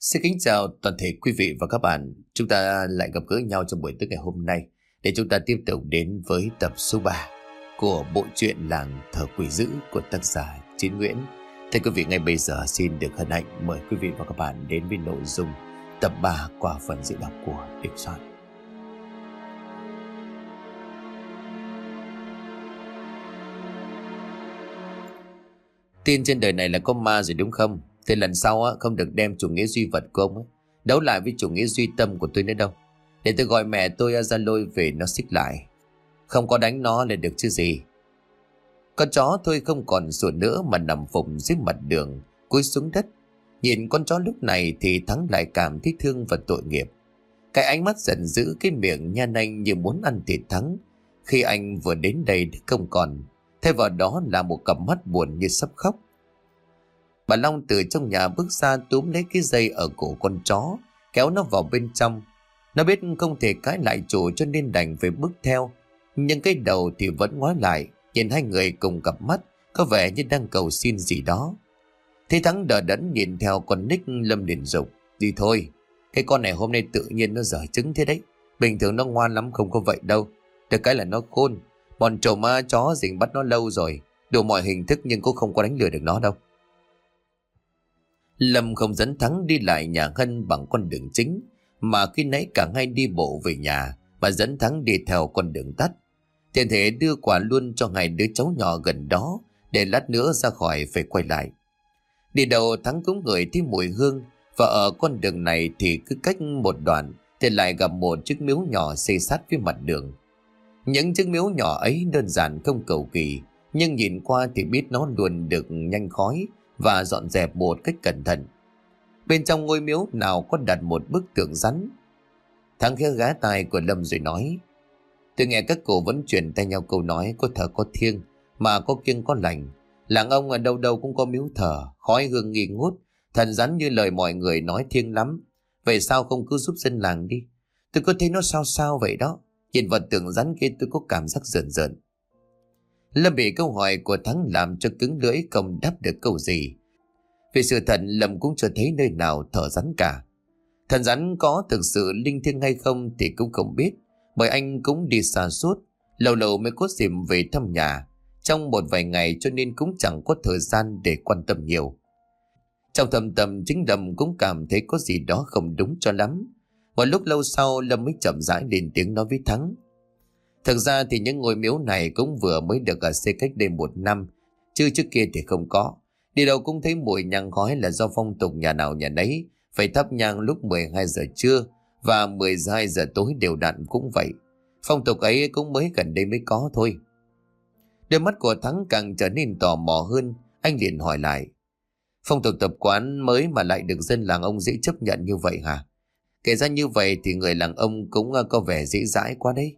Xin kính chào toàn thể quý vị và các bạn. Chúng ta lại gặp gỡ nhau trong buổi tối ngày hôm nay để chúng ta tiếp tục đến với tập số 3 của bộ truyện Làng Thờ Quỷ Dữ của tác giả Chiến Nguyễn. Thưa quý vị, ngay bây giờ xin được hân hạnh mời quý vị và các bạn đến với nội dung tập 3 qua phần diễn đọc của Đình Soạn. Tin trên đời này là có ma rồi đúng không? Thì lần sau không được đem chủ nghĩa duy vật của ông đấu lại với chủ nghĩa duy tâm của tôi nữa đâu. Để tôi gọi mẹ tôi ra lôi về nó xích lại. Không có đánh nó là được chứ gì. Con chó tôi không còn sủa nữa mà nằm phụng dưới mặt đường, cúi xuống đất. Nhìn con chó lúc này thì Thắng lại cảm thấy thương và tội nghiệp. Cái ánh mắt giận dữ, cái miệng nhan anh như muốn ăn thịt Thắng. Khi anh vừa đến đây không còn, thay vào đó là một cặp mắt buồn như sắp khóc. Bà Long từ trong nhà bước ra túm lấy cái dây ở cổ con chó, kéo nó vào bên trong. Nó biết không thể cãi lại chủ cho nên đành phải bước theo. Nhưng cái đầu thì vẫn ngoái lại, nhìn hai người cùng cặp mắt, có vẻ như đang cầu xin gì đó. Thế Thắng đờ đẫn nhìn theo con Nick, Lâm liền dục: "Đi thôi, cái con này hôm nay tự nhiên nó dở trứng thế đấy. Bình thường nó ngoan lắm, không có vậy đâu. Được cái là nó khôn. Bọn trộm ma chó rình bắt nó lâu rồi, đủ mọi hình thức nhưng cũng không có đánh lừa được nó đâu." Lâm không dẫn Thắng đi lại nhà Hân bằng con đường chính, mà khi nãy cả hai đi bộ về nhà và dẫn Thắng đi theo con đường tắt. Tiện thể đưa quà luôn cho hai đứa cháu nhỏ gần đó, để lát nữa ra khỏi phải quay lại. Đi đầu Thắng cũng ngửi thấy mùi hương, và ở con đường này thì cứ cách một đoạn thì lại gặp một chiếc miếu nhỏ xây sát với mặt đường. Những chiếc miếu nhỏ ấy đơn giản không cầu kỳ, nhưng nhìn qua thì biết nó luôn được nhanh khói và dọn dẹp một cách cẩn thận. Bên trong ngôi miếu nào có đặt một bức tượng rắn. Thắng khẽ ghé tai của Lâm rồi nói: "Tôi nghe các cụ vẫn truyền tay nhau câu nói có thờ có thiêng, mà có kiêng có lành. Làng ông ở đâu đâu cũng có miếu thờ, khói hương nghi ngút, thần rắn như lời mọi người nói thiêng lắm. Vậy sao không cứ giúp dân làng đi? Tôi có thấy nó sao sao vậy đó. Nhìn vật tượng rắn kia tôi có cảm giác rợn rợn." Lâm bị câu hỏi của Thắng làm cho cứng lưỡi, không đáp được câu gì. Vì sự thật Lâm cũng chưa thấy nơi nào thờ rắn cả. Thần rắn có thực sự linh thiêng hay không thì cũng không biết, bởi anh cũng đi xa suốt, lâu lâu mới có dịp về thăm nhà trong một vài ngày, cho nên cũng chẳng có thời gian để quan tâm nhiều. Trong thầm tâm chính Lâm cũng cảm thấy có gì đó không đúng cho lắm. Một lúc lâu sau Lâm mới chậm rãi lên tiếng nói với Thắng: "Thực ra thì những ngôi miếu này cũng vừa mới được xây cách đây 1 năm, chứ trước kia thì không có. Đi đâu cũng thấy mùi nhang khói là do phong tục nhà nào nhà nấy phải thắp nhang lúc 12 giờ trưa và 12 giờ tối đều đặn cũng vậy. Phong tục ấy cũng mới gần đây mới có thôi." Đôi mắt của Thắng càng trở nên tò mò hơn, anh liền hỏi lại: "Phong tục tập quán mới mà lại được dân làng ông dễ chấp nhận như vậy hả? Kể ra như vậy thì người làng ông cũng có vẻ dễ dãi quá đấy."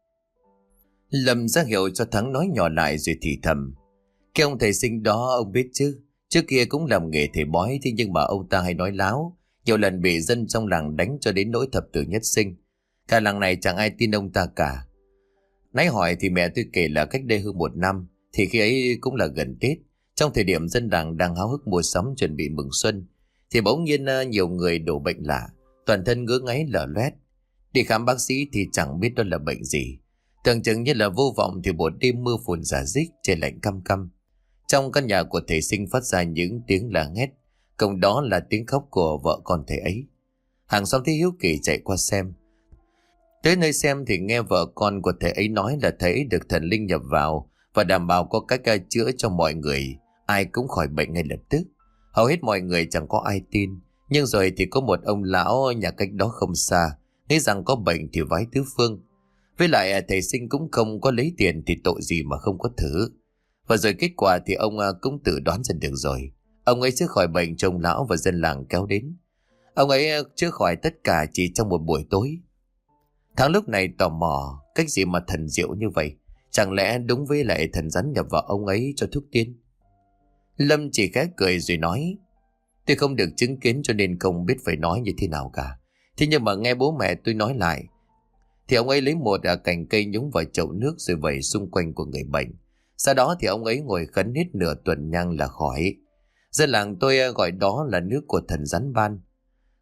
Lâm ra hiệu cho Thắng nói nhỏ lại rồi thì thầm: "Cái ông thầy sinh đó ông biết chứ, trước kia cũng làm nghề thầy bói, thế nhưng mà ông ta hay nói láo, nhiều lần bị dân trong làng đánh cho đến nỗi thập tử nhất sinh. Cả làng này chẳng ai tin ông ta cả. Nãy hỏi thì mẹ tôi kể là cách đây hơn 1 năm, thì khi ấy cũng là gần Tết, trong thời điểm dân làng đang háo hức mua sắm chuẩn bị mừng xuân, thì bỗng nhiên nhiều người đổ bệnh lạ, toàn thân ngứa ngáy lở loét. Đi khám bác sĩ thì chẳng biết đó là bệnh gì. Tưởng chừng như là vô vọng thì một đêm mưa phùn rả rích, trời lạnh căm căm. Trong căn nhà của thầy sinh phát ra những tiếng la hét, cộng đó là tiếng khóc của vợ con thầy ấy. Hàng xóm thấy hiếu kỳ chạy qua xem. Tới nơi xem thì nghe vợ con của thầy ấy nói là thầy ấy được thần linh nhập vào và đảm bảo có cách chữa cho mọi người, ai cũng khỏi bệnh ngay lập tức. Hầu hết mọi người chẳng có ai tin, nhưng rồi thì có một ông lão nhà cách đó không xa nghĩ rằng có bệnh thì vái tứ phương. Với lại thầy sinh cũng không có lấy tiền thì tội gì mà không có thử. Và rồi kết quả thì ông cũng tự đoán ra được rồi. Ông ấy chữa khỏi bệnh cho ông lão và dân làng kéo đến. Ông ấy chữa khỏi tất cả chỉ trong một buổi tối. Thắng lúc này tò mò, cách gì mà thần diệu như vậy? Chẳng lẽ đúng với lại thần rắn nhập vào ông ấy cho thuốc tiên? Lâm chỉ khẽ cười rồi nói: "Tôi không được chứng kiến cho nên không biết phải nói như thế nào cả. Thế nhưng mà nghe bố mẹ tôi nói lại, thì ông ấy lấy một cành cây nhúng vào chậu nước rồi vẩy xung quanh của người bệnh. Sau đó thì ông ấy ngồi khấn hết nửa tuần nhang là khỏi. Dân làng tôi gọi đó là nước của thần rắn ban.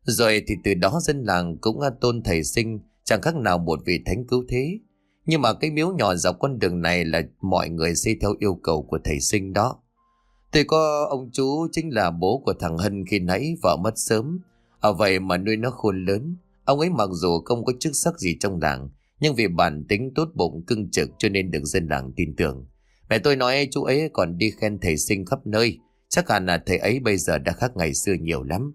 Rồi thì từ đó dân làng cũng tôn thầy Sinh chẳng khác nào một vị thánh cứu thế. Nhưng mà cái miếu nhỏ dọc con đường này là mọi người xây theo yêu cầu của thầy Sinh đó. Tôi có ông chú chính là bố của thằng Hân khi nãy vợ mất sớm. Ở vậy mà nuôi nó khôn lớn. Ông ấy mặc dù không có chức sắc gì trong làng, nhưng vì bản tính tốt bụng cưng trực cho nên được dân làng tin tưởng. Mẹ tôi nói chú ấy còn đi khen thầy Sinh khắp nơi. Chắc hẳn là thầy ấy bây giờ đã khác ngày xưa nhiều lắm.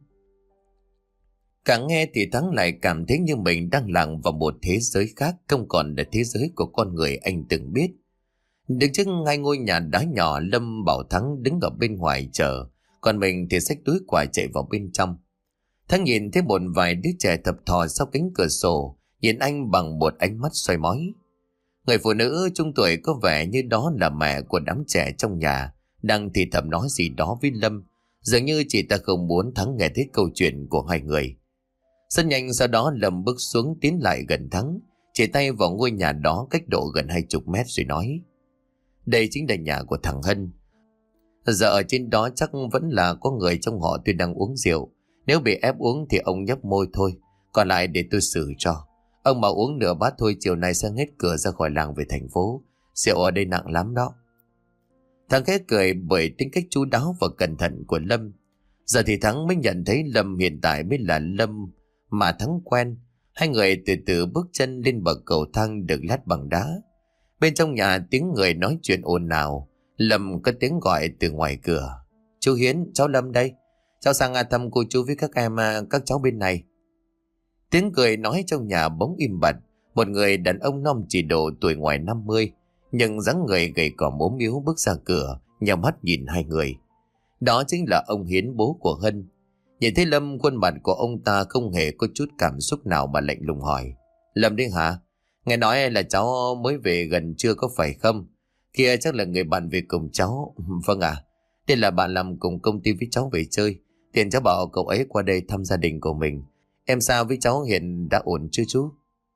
Càng nghe thì Thắng lại cảm thấy như mình đang lặn vào một thế giới khác, không còn là thế giới của con người anh từng biết. Đứng trước ngay ngôi nhà đá nhỏ, Lâm bảo Thắng đứng ở bên ngoài chờ, còn mình thì xách túi quà chạy vào bên trong. Thắng nhìn thấy một vài đứa trẻ thập thò sau cánh cửa sổ, nhìn anh bằng một ánh mắt soi mói. Người phụ nữ trung tuổi có vẻ như đó là mẹ của đám trẻ trong nhà, đang thì thầm nói gì đó với Lâm, dường như chị ta không muốn Thắng nghe thấy câu chuyện của hai người. Rất nhanh sau đó Lâm bước xuống tiến lại gần Thắng, chỉ tay vào ngôi nhà đó cách độ gần 20 mét rồi nói: đây chính là nhà của thằng Hân. Giờ ở trên đó chắc vẫn là có người trong họ tôi đang uống rượu. Nếu bị ép uống thì ông nhấp môi thôi, còn lại để tôi xử cho. Ông mà uống nửa bát thôi chiều nay sẽ hết cửa ra khỏi làng về thành phố. Rượu ở đây nặng lắm đó. Thằng khẽ cười bởi tính cách chu đáo và cẩn thận của Lâm. Giờ thì Thắng mới nhận thấy Lâm hiện tại mới là Lâm mà Thắng quen. Hai người từ từ bước chân lên bậc cầu thang được lát bằng đá. Bên trong nhà tiếng người nói chuyện ồn ào. Lâm có tiếng gọi từ ngoài cửa: chú Hiến, cháu Lâm đây. Cháu sang thăm cô chú với các em, các cháu bên này. Tiếng cười nói trong nhà bỗng im bặt. Một người đàn ông non chỉ độ tuổi ngoài 50, nhưng dáng người gầy còm ốm yếu bước ra cửa, nhắm mắt nhìn hai người. Đó chính là ông Hiến, bố của Hân. Nhìn thấy Lâm, khuôn mặt của ông ta không hề có chút cảm xúc nào mà lạnh lùng hỏi: Lâm đấy hả? Nghe nói là cháu mới về gần trưa có phải không? Kia chắc là người bạn về cùng cháu. Vâng ạ. Đây là bạn làm cùng công ty với cháu về chơi. Tiền cháu bảo cậu ấy qua đây thăm gia đình của mình. Em sao với cháu hiện đã ổn chưa chú?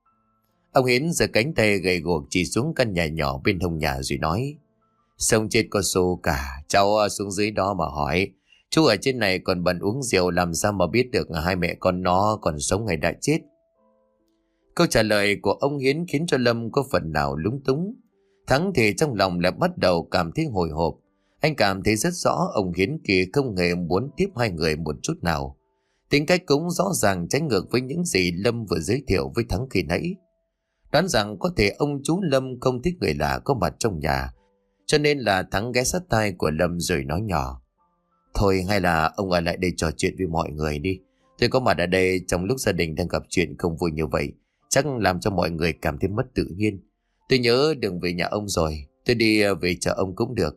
Ông Hiến giơ cánh tay gầy guộc chỉ xuống căn nhà nhỏ bên hông nhà rồi nói: Sông chết có xô cả. Cháu xuống dưới đó mà hỏi. Chú ở trên này còn bận uống rượu, làm sao mà biết được hai mẹ con nó còn sống hay đã chết? Câu trả lời của ông Hiến khiến cho Lâm có phần nào lúng túng. Thắng thì trong lòng lại bắt đầu cảm thấy hồi hộp. Anh cảm thấy rất rõ ông Hiến kia không hề muốn tiếp hai người một chút nào. Tính cách cũng rõ ràng trái ngược với những gì Lâm vừa giới thiệu với Thắng khi nãy. Đoán rằng có thể ông chú Lâm không thích người lạ có mặt trong nhà, cho nên là Thắng ghé sát tai của Lâm rồi nói nhỏ: Thôi hay là ông ở lại đây trò chuyện với mọi người đi. Tôi có mặt ở đây trong lúc gia đình đang gặp chuyện không vui như vậy, chắc làm cho mọi người cảm thấy mất tự nhiên. Tôi nhớ đừng về nhà ông rồi, tôi đi về chợ ông cũng được.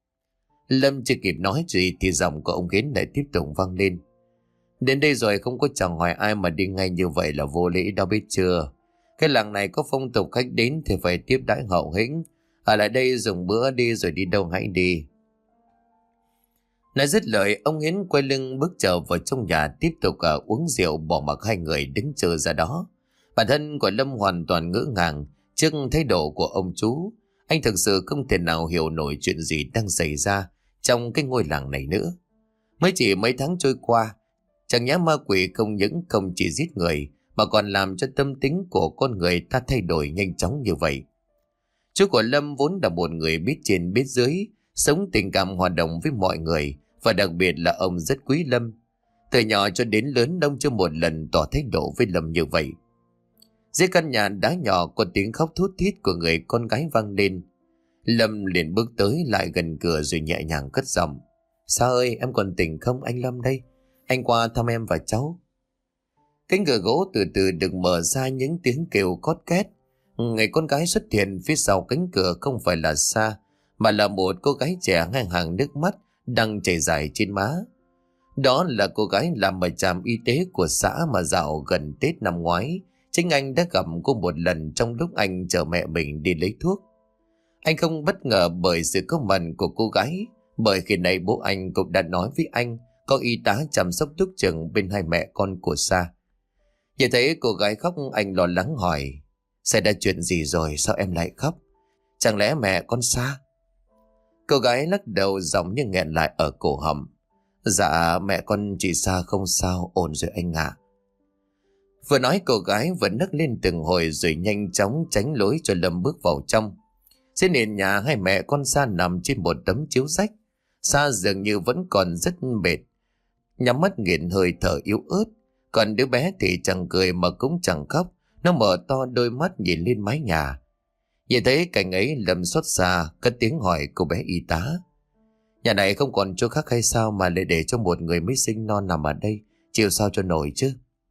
Lâm chưa kịp nói gì thì giọng của ông Hiến lại tiếp tục vang lên: Đến đây rồi không có chào hỏi ai mà đi ngay như vậy là vô lễ đó biết chưa? Cái làng này có phong tục khách đến thì phải tiếp đãi hậu hĩnh. Ở lại đây dùng bữa đi rồi đi đâu hãy đi. Nói dứt lời, ông Hiến quay lưng bước trở vào trong nhà tiếp tục uống rượu, bỏ mặc hai người đứng chờ ra đó. Bản thân của Lâm hoàn toàn ngỡ ngàng trước thái độ của ông chú. Anh thực sự không thể nào hiểu nổi chuyện gì đang xảy ra trong cái ngôi làng này nữa. Mới chỉ mấy tháng trôi qua, chẳng nhẽ ma quỷ không những không chỉ giết người mà còn làm cho tâm tính của con người ta thay đổi nhanh chóng như vậy. Chú của Lâm vốn là một người biết trên biết dưới, sống tình cảm hòa đồng với mọi người, và đặc biệt là ông rất quý Lâm. Từ nhỏ cho đến lớn ông chưa một lần tỏ thái độ với Lâm như vậy. Dưới căn nhà đá nhỏ có tiếng khóc thút thít của người con gái vang lên. Lâm liền bước tới lại gần cửa rồi nhẹ nhàng cất giọng: Sa ơi, em còn tỉnh không? Anh Lâm đây, anh qua thăm em và cháu. Cánh cửa gỗ từ từ được mở ra, những tiếng kêu cót két. Người con gái xuất hiện phía sau cánh cửa không phải là Sa, mà là một cô gái trẻ ngang hàng nước mắt đang chảy dài trên má. Đó là cô gái làm ở trạm y tế của xã mà dạo gần Tết năm ngoái chính anh đã gặp cô một lần trong lúc anh chở mẹ mình đi lấy thuốc. Anh không bất ngờ bởi sự có mặt của cô gái, bởi khi nãy bố anh cũng đã nói với anh có y tá chăm sóc túc trực bên hai mẹ con của Sa. Nhìn thấy cô gái khóc, anh lo lắng hỏi: Xảy ra chuyện gì rồi, sao em lại khóc? Chẳng lẽ mẹ con Sa? Cô gái lắc đầu, giọng như nghẹn lại ở cổ họng: Dạ mẹ con chị Sa không sao, ổn rồi anh ạ. Vừa nói cô gái vừa nấc lên từng hồi rồi nhanh chóng tránh lối cho Lâm bước vào trong. Trên nền nhà hai mẹ con Sa nằm trên một tấm chiếu rách. Sa dường như vẫn còn rất mệt, nhắm mắt nghiền hơi thở yếu ớt. Còn đứa bé thì chẳng cười mà cũng chẳng khóc, nó mở to đôi mắt nhìn lên mái nhà. Nhìn thấy cảnh ấy, Lâm xót xa cất tiếng hỏi cô bé y tá: "Nhà này không còn chỗ khác hay sao mà lại để cho một người mới sinh non nằm ở đây, chịu sao cho nổi chứ?"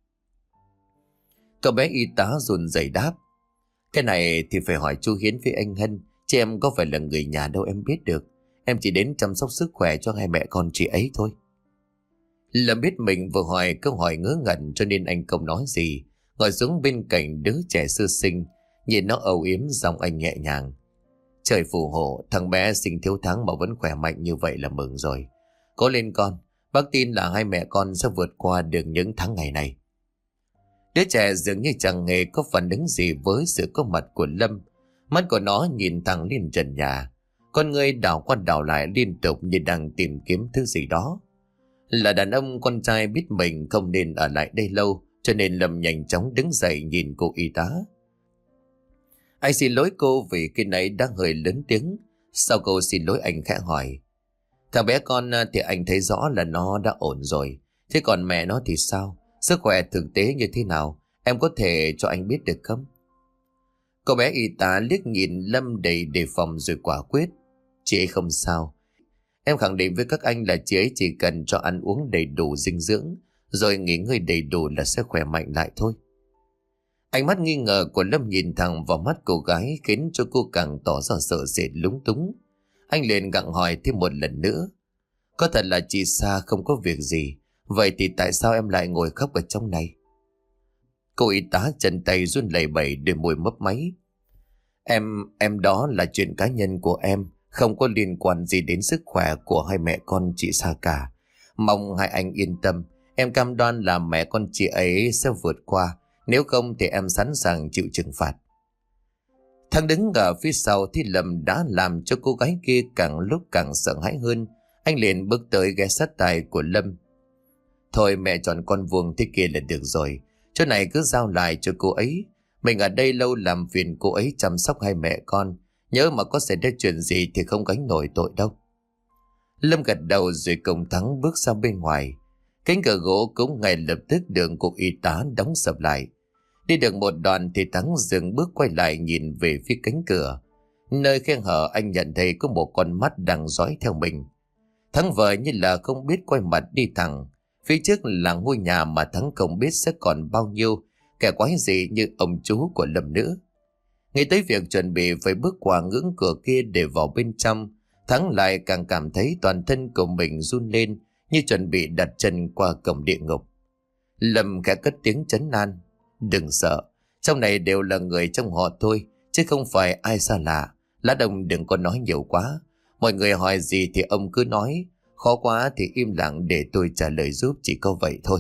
Cậu bé y tá run rẩy đáp: "Cái này thì phải hỏi chú Hiến với anh Hân, chứ em có phải là người nhà đâu em biết được. Em chỉ đến chăm sóc sức khỏe cho hai mẹ con chị ấy thôi." Lâm biết mình vừa hỏi câu hỏi ngớ ngẩn cho nên anh không nói gì, ngồi xuống bên cạnh đứa trẻ sơ sinh, nhìn nó âu yếm, giọng anh nhẹ nhàng: "Trời phù hộ, thằng bé sinh thiếu tháng mà vẫn khỏe mạnh như vậy là mừng rồi. Cố lên con, bác tin là hai mẹ con sẽ vượt qua được những tháng ngày này." Đứa trẻ dường như chẳng hề có phản ứng gì với sự có mặt của Lâm. Mắt của nó nhìn thẳng lên trần nhà, con người đảo qua đảo lại liên tục như đang tìm kiếm thứ gì đó. Là đàn ông, con trai biết mình không nên ở lại đây lâu, cho nên Lâm nhanh chóng đứng dậy nhìn cô y tá. "Anh xin lỗi cô vì khi nãy đã hơi lớn tiếng." Sau câu xin lỗi, anh khẽ hỏi: "Thằng bé con thì anh thấy rõ là nó đã ổn rồi. Thế còn mẹ nó thì sao? Sức khỏe thực tế như thế nào? Em có thể cho anh biết được không?" Cô bé y tá liếc nhìn Lâm đầy đề phòng rồi quả quyết: "Chị ấy không sao. Em khẳng định với các anh là chị ấy chỉ cần cho ăn uống đầy đủ dinh dưỡng, rồi nghỉ ngơi đầy đủ là sẽ khỏe mạnh lại thôi." Ánh mắt nghi ngờ của Lâm nhìn thẳng vào mắt cô gái khiến cho cô càng tỏ ra sợ sệt lúng túng. Anh liền gặng hỏi thêm một lần nữa: "Có thật là chị Sa không có việc gì? Vậy thì tại sao em lại ngồi khóc ở trong này?" Cô y tá chân tay run lẩy bẩy, đôi môi mấp máy: Em đó là chuyện cá nhân của em, không có liên quan gì đến sức khỏe của hai mẹ con chị Sa cả. Mong hai anh yên tâm, em cam đoan là mẹ con chị ấy sẽ vượt qua, nếu không thì em sẵn sàng chịu trừng phạt." Thằng đứng ở phía sau thì Lâm đã làm cho cô gái kia càng lúc càng sợ hãi hơn. Anh liền bước tới ghé sát tai của Lâm: "Thôi mẹ chọn con vuông thế kia là được rồi, chỗ này cứ giao lại cho cô ấy. Mình ở đây lâu làm phiền cô ấy chăm sóc hai mẹ con, nhớ mà có xảy ra chuyện gì thì không gánh nổi tội đâu." Lâm gật đầu rồi cùng Thắng bước ra bên ngoài. Cánh cửa gỗ cũng ngay lập tức được cô y tá đóng sập lại. Đi được một đoạn thì Thắng dừng bước quay lại nhìn về phía cánh cửa. Nơi khe hở anh nhận thấy có một con mắt đang dõi theo mình. Thắng vờ như là không biết, quay mặt đi thẳng. Phía trước là ngôi nhà mà Thắng không biết sẽ còn bao nhiêu kẻ quái gì như ông chú của Lâm nữa. Nghĩ tới việc chuẩn bị phải bước qua ngưỡng cửa kia để vào bên trong, Thắng lại càng cảm thấy toàn thân của mình run lên như chuẩn bị đặt chân qua cổng địa ngục. Lâm khẽ cất tiếng trấn an: "Đừng sợ, trong này đều là người trong họ thôi, chứ không phải ai xa lạ. Lá Đông đừng có nói nhiều quá. Mọi người hỏi gì thì ông cứ nói, khó quá thì im lặng để tôi trả lời giúp, chỉ có vậy thôi."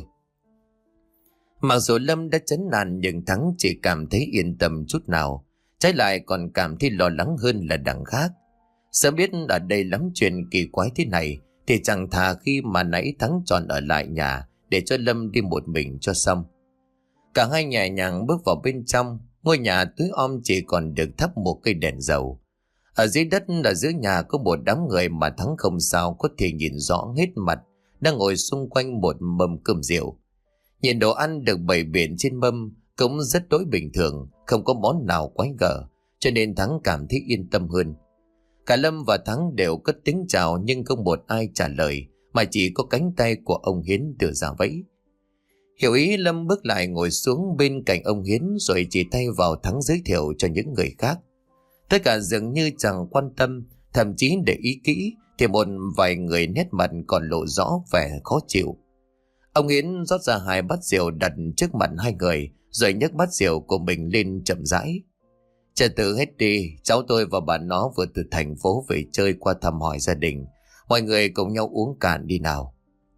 Mặc dù Lâm đã trấn an nhưng Thắng chỉ cảm thấy yên tâm chút nào, trái lại còn cảm thấy lo lắng hơn là đằng khác. Sớm biết ở đây lắm chuyện kỳ quái thế này thì chẳng thà khi mà nãy Thắng chọn ở lại nhà để cho Lâm đi một mình cho xong. Cả hai nhẹ nhàng bước vào bên trong. Ngôi nhà tối om chỉ còn được thắp một cây đèn dầu. Ở dưới đất ở giữa nhà có một đám người mà Thắng không sao có thể nhìn rõ hết mặt, đang ngồi xung quanh một mâm cơm rượu. Nhìn đồ ăn được bày biện trên mâm cũng rất đối bình thường, không có món nào quái gở, cho nên Thắng cảm thấy yên tâm hơn. Cả Lâm và Thắng đều cất tiếng chào nhưng không một ai trả lời, mà chỉ có cánh tay của ông Hiến đưa ra vẫy. Hiểu ý, Lâm bước lại ngồi xuống bên cạnh ông Hiến rồi chỉ tay vào Thắng giới thiệu cho những người khác. Tất cả dường như chẳng quan tâm, thậm chí để ý kỹ thì một vài người nét mặt còn lộ rõ vẻ khó chịu. Ông Hiến rót ra 2 bát rượu đặt trước mặt hai người rồi nhấc bát rượu của mình lên chậm rãi: "Trật tự hết đi, cháu tôi và bà nó vừa từ thành phố về chơi qua thăm hỏi gia đình. Mọi người cùng nhau uống cạn đi nào."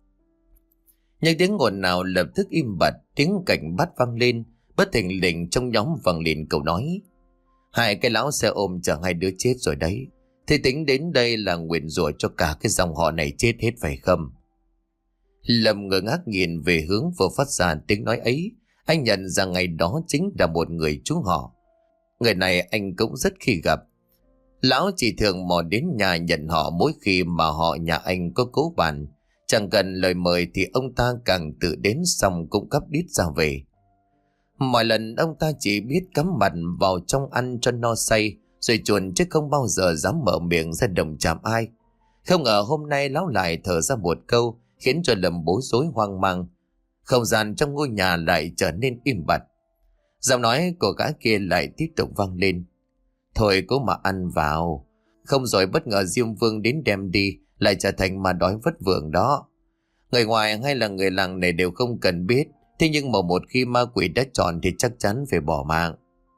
Nhưng tiếng ồn nào lập tức im bặt, tiếng cảnh bát vang lên. Bất thình lình trong nhóm vang lên câu nói: "Hai cái lão xe ôm chở 2 đứa chết rồi đấy. Thế tính đến đây là nguyền rủa cho cả cái dòng họ này chết hết phải không?" Lâm ngơ ngác nhìn về hướng vừa phát ra tiếng nói ấy. Anh nhận ra ngày đó chính là một người chú họ. Người này anh cũng rất khi gặp. Lão chỉ thường mò đến nhà nhận họ mỗi khi mà họ nhà anh có cố bàn. Chẳng cần lời mời thì ông ta càng tự đến, xong cũng cắp đít ra về. Mọi lần ông ta chỉ biết cắm mặt vào trong ăn cho no say rồi chuồn, chứ không bao giờ dám mở miệng ra đồng chạm ai. Không ngờ hôm nay lão lại thở ra một câu khiến cho Lâm bối rối hoang mang. Không gian trong ngôi nhà lại trở nên im bặt. Giọng nói của gã kia lại tiếp tục vang lên. Thôi cố mà ăn vào, không rồi bất ngờ Diêm Vương đến đem đi, lại trở thành mà đói vất vưởng đó. Người ngoài hay là người làng này đều không cần biết, thế nhưng mà một khi ma quỷ đã chọn thì chắc chắn phải bỏ mạng.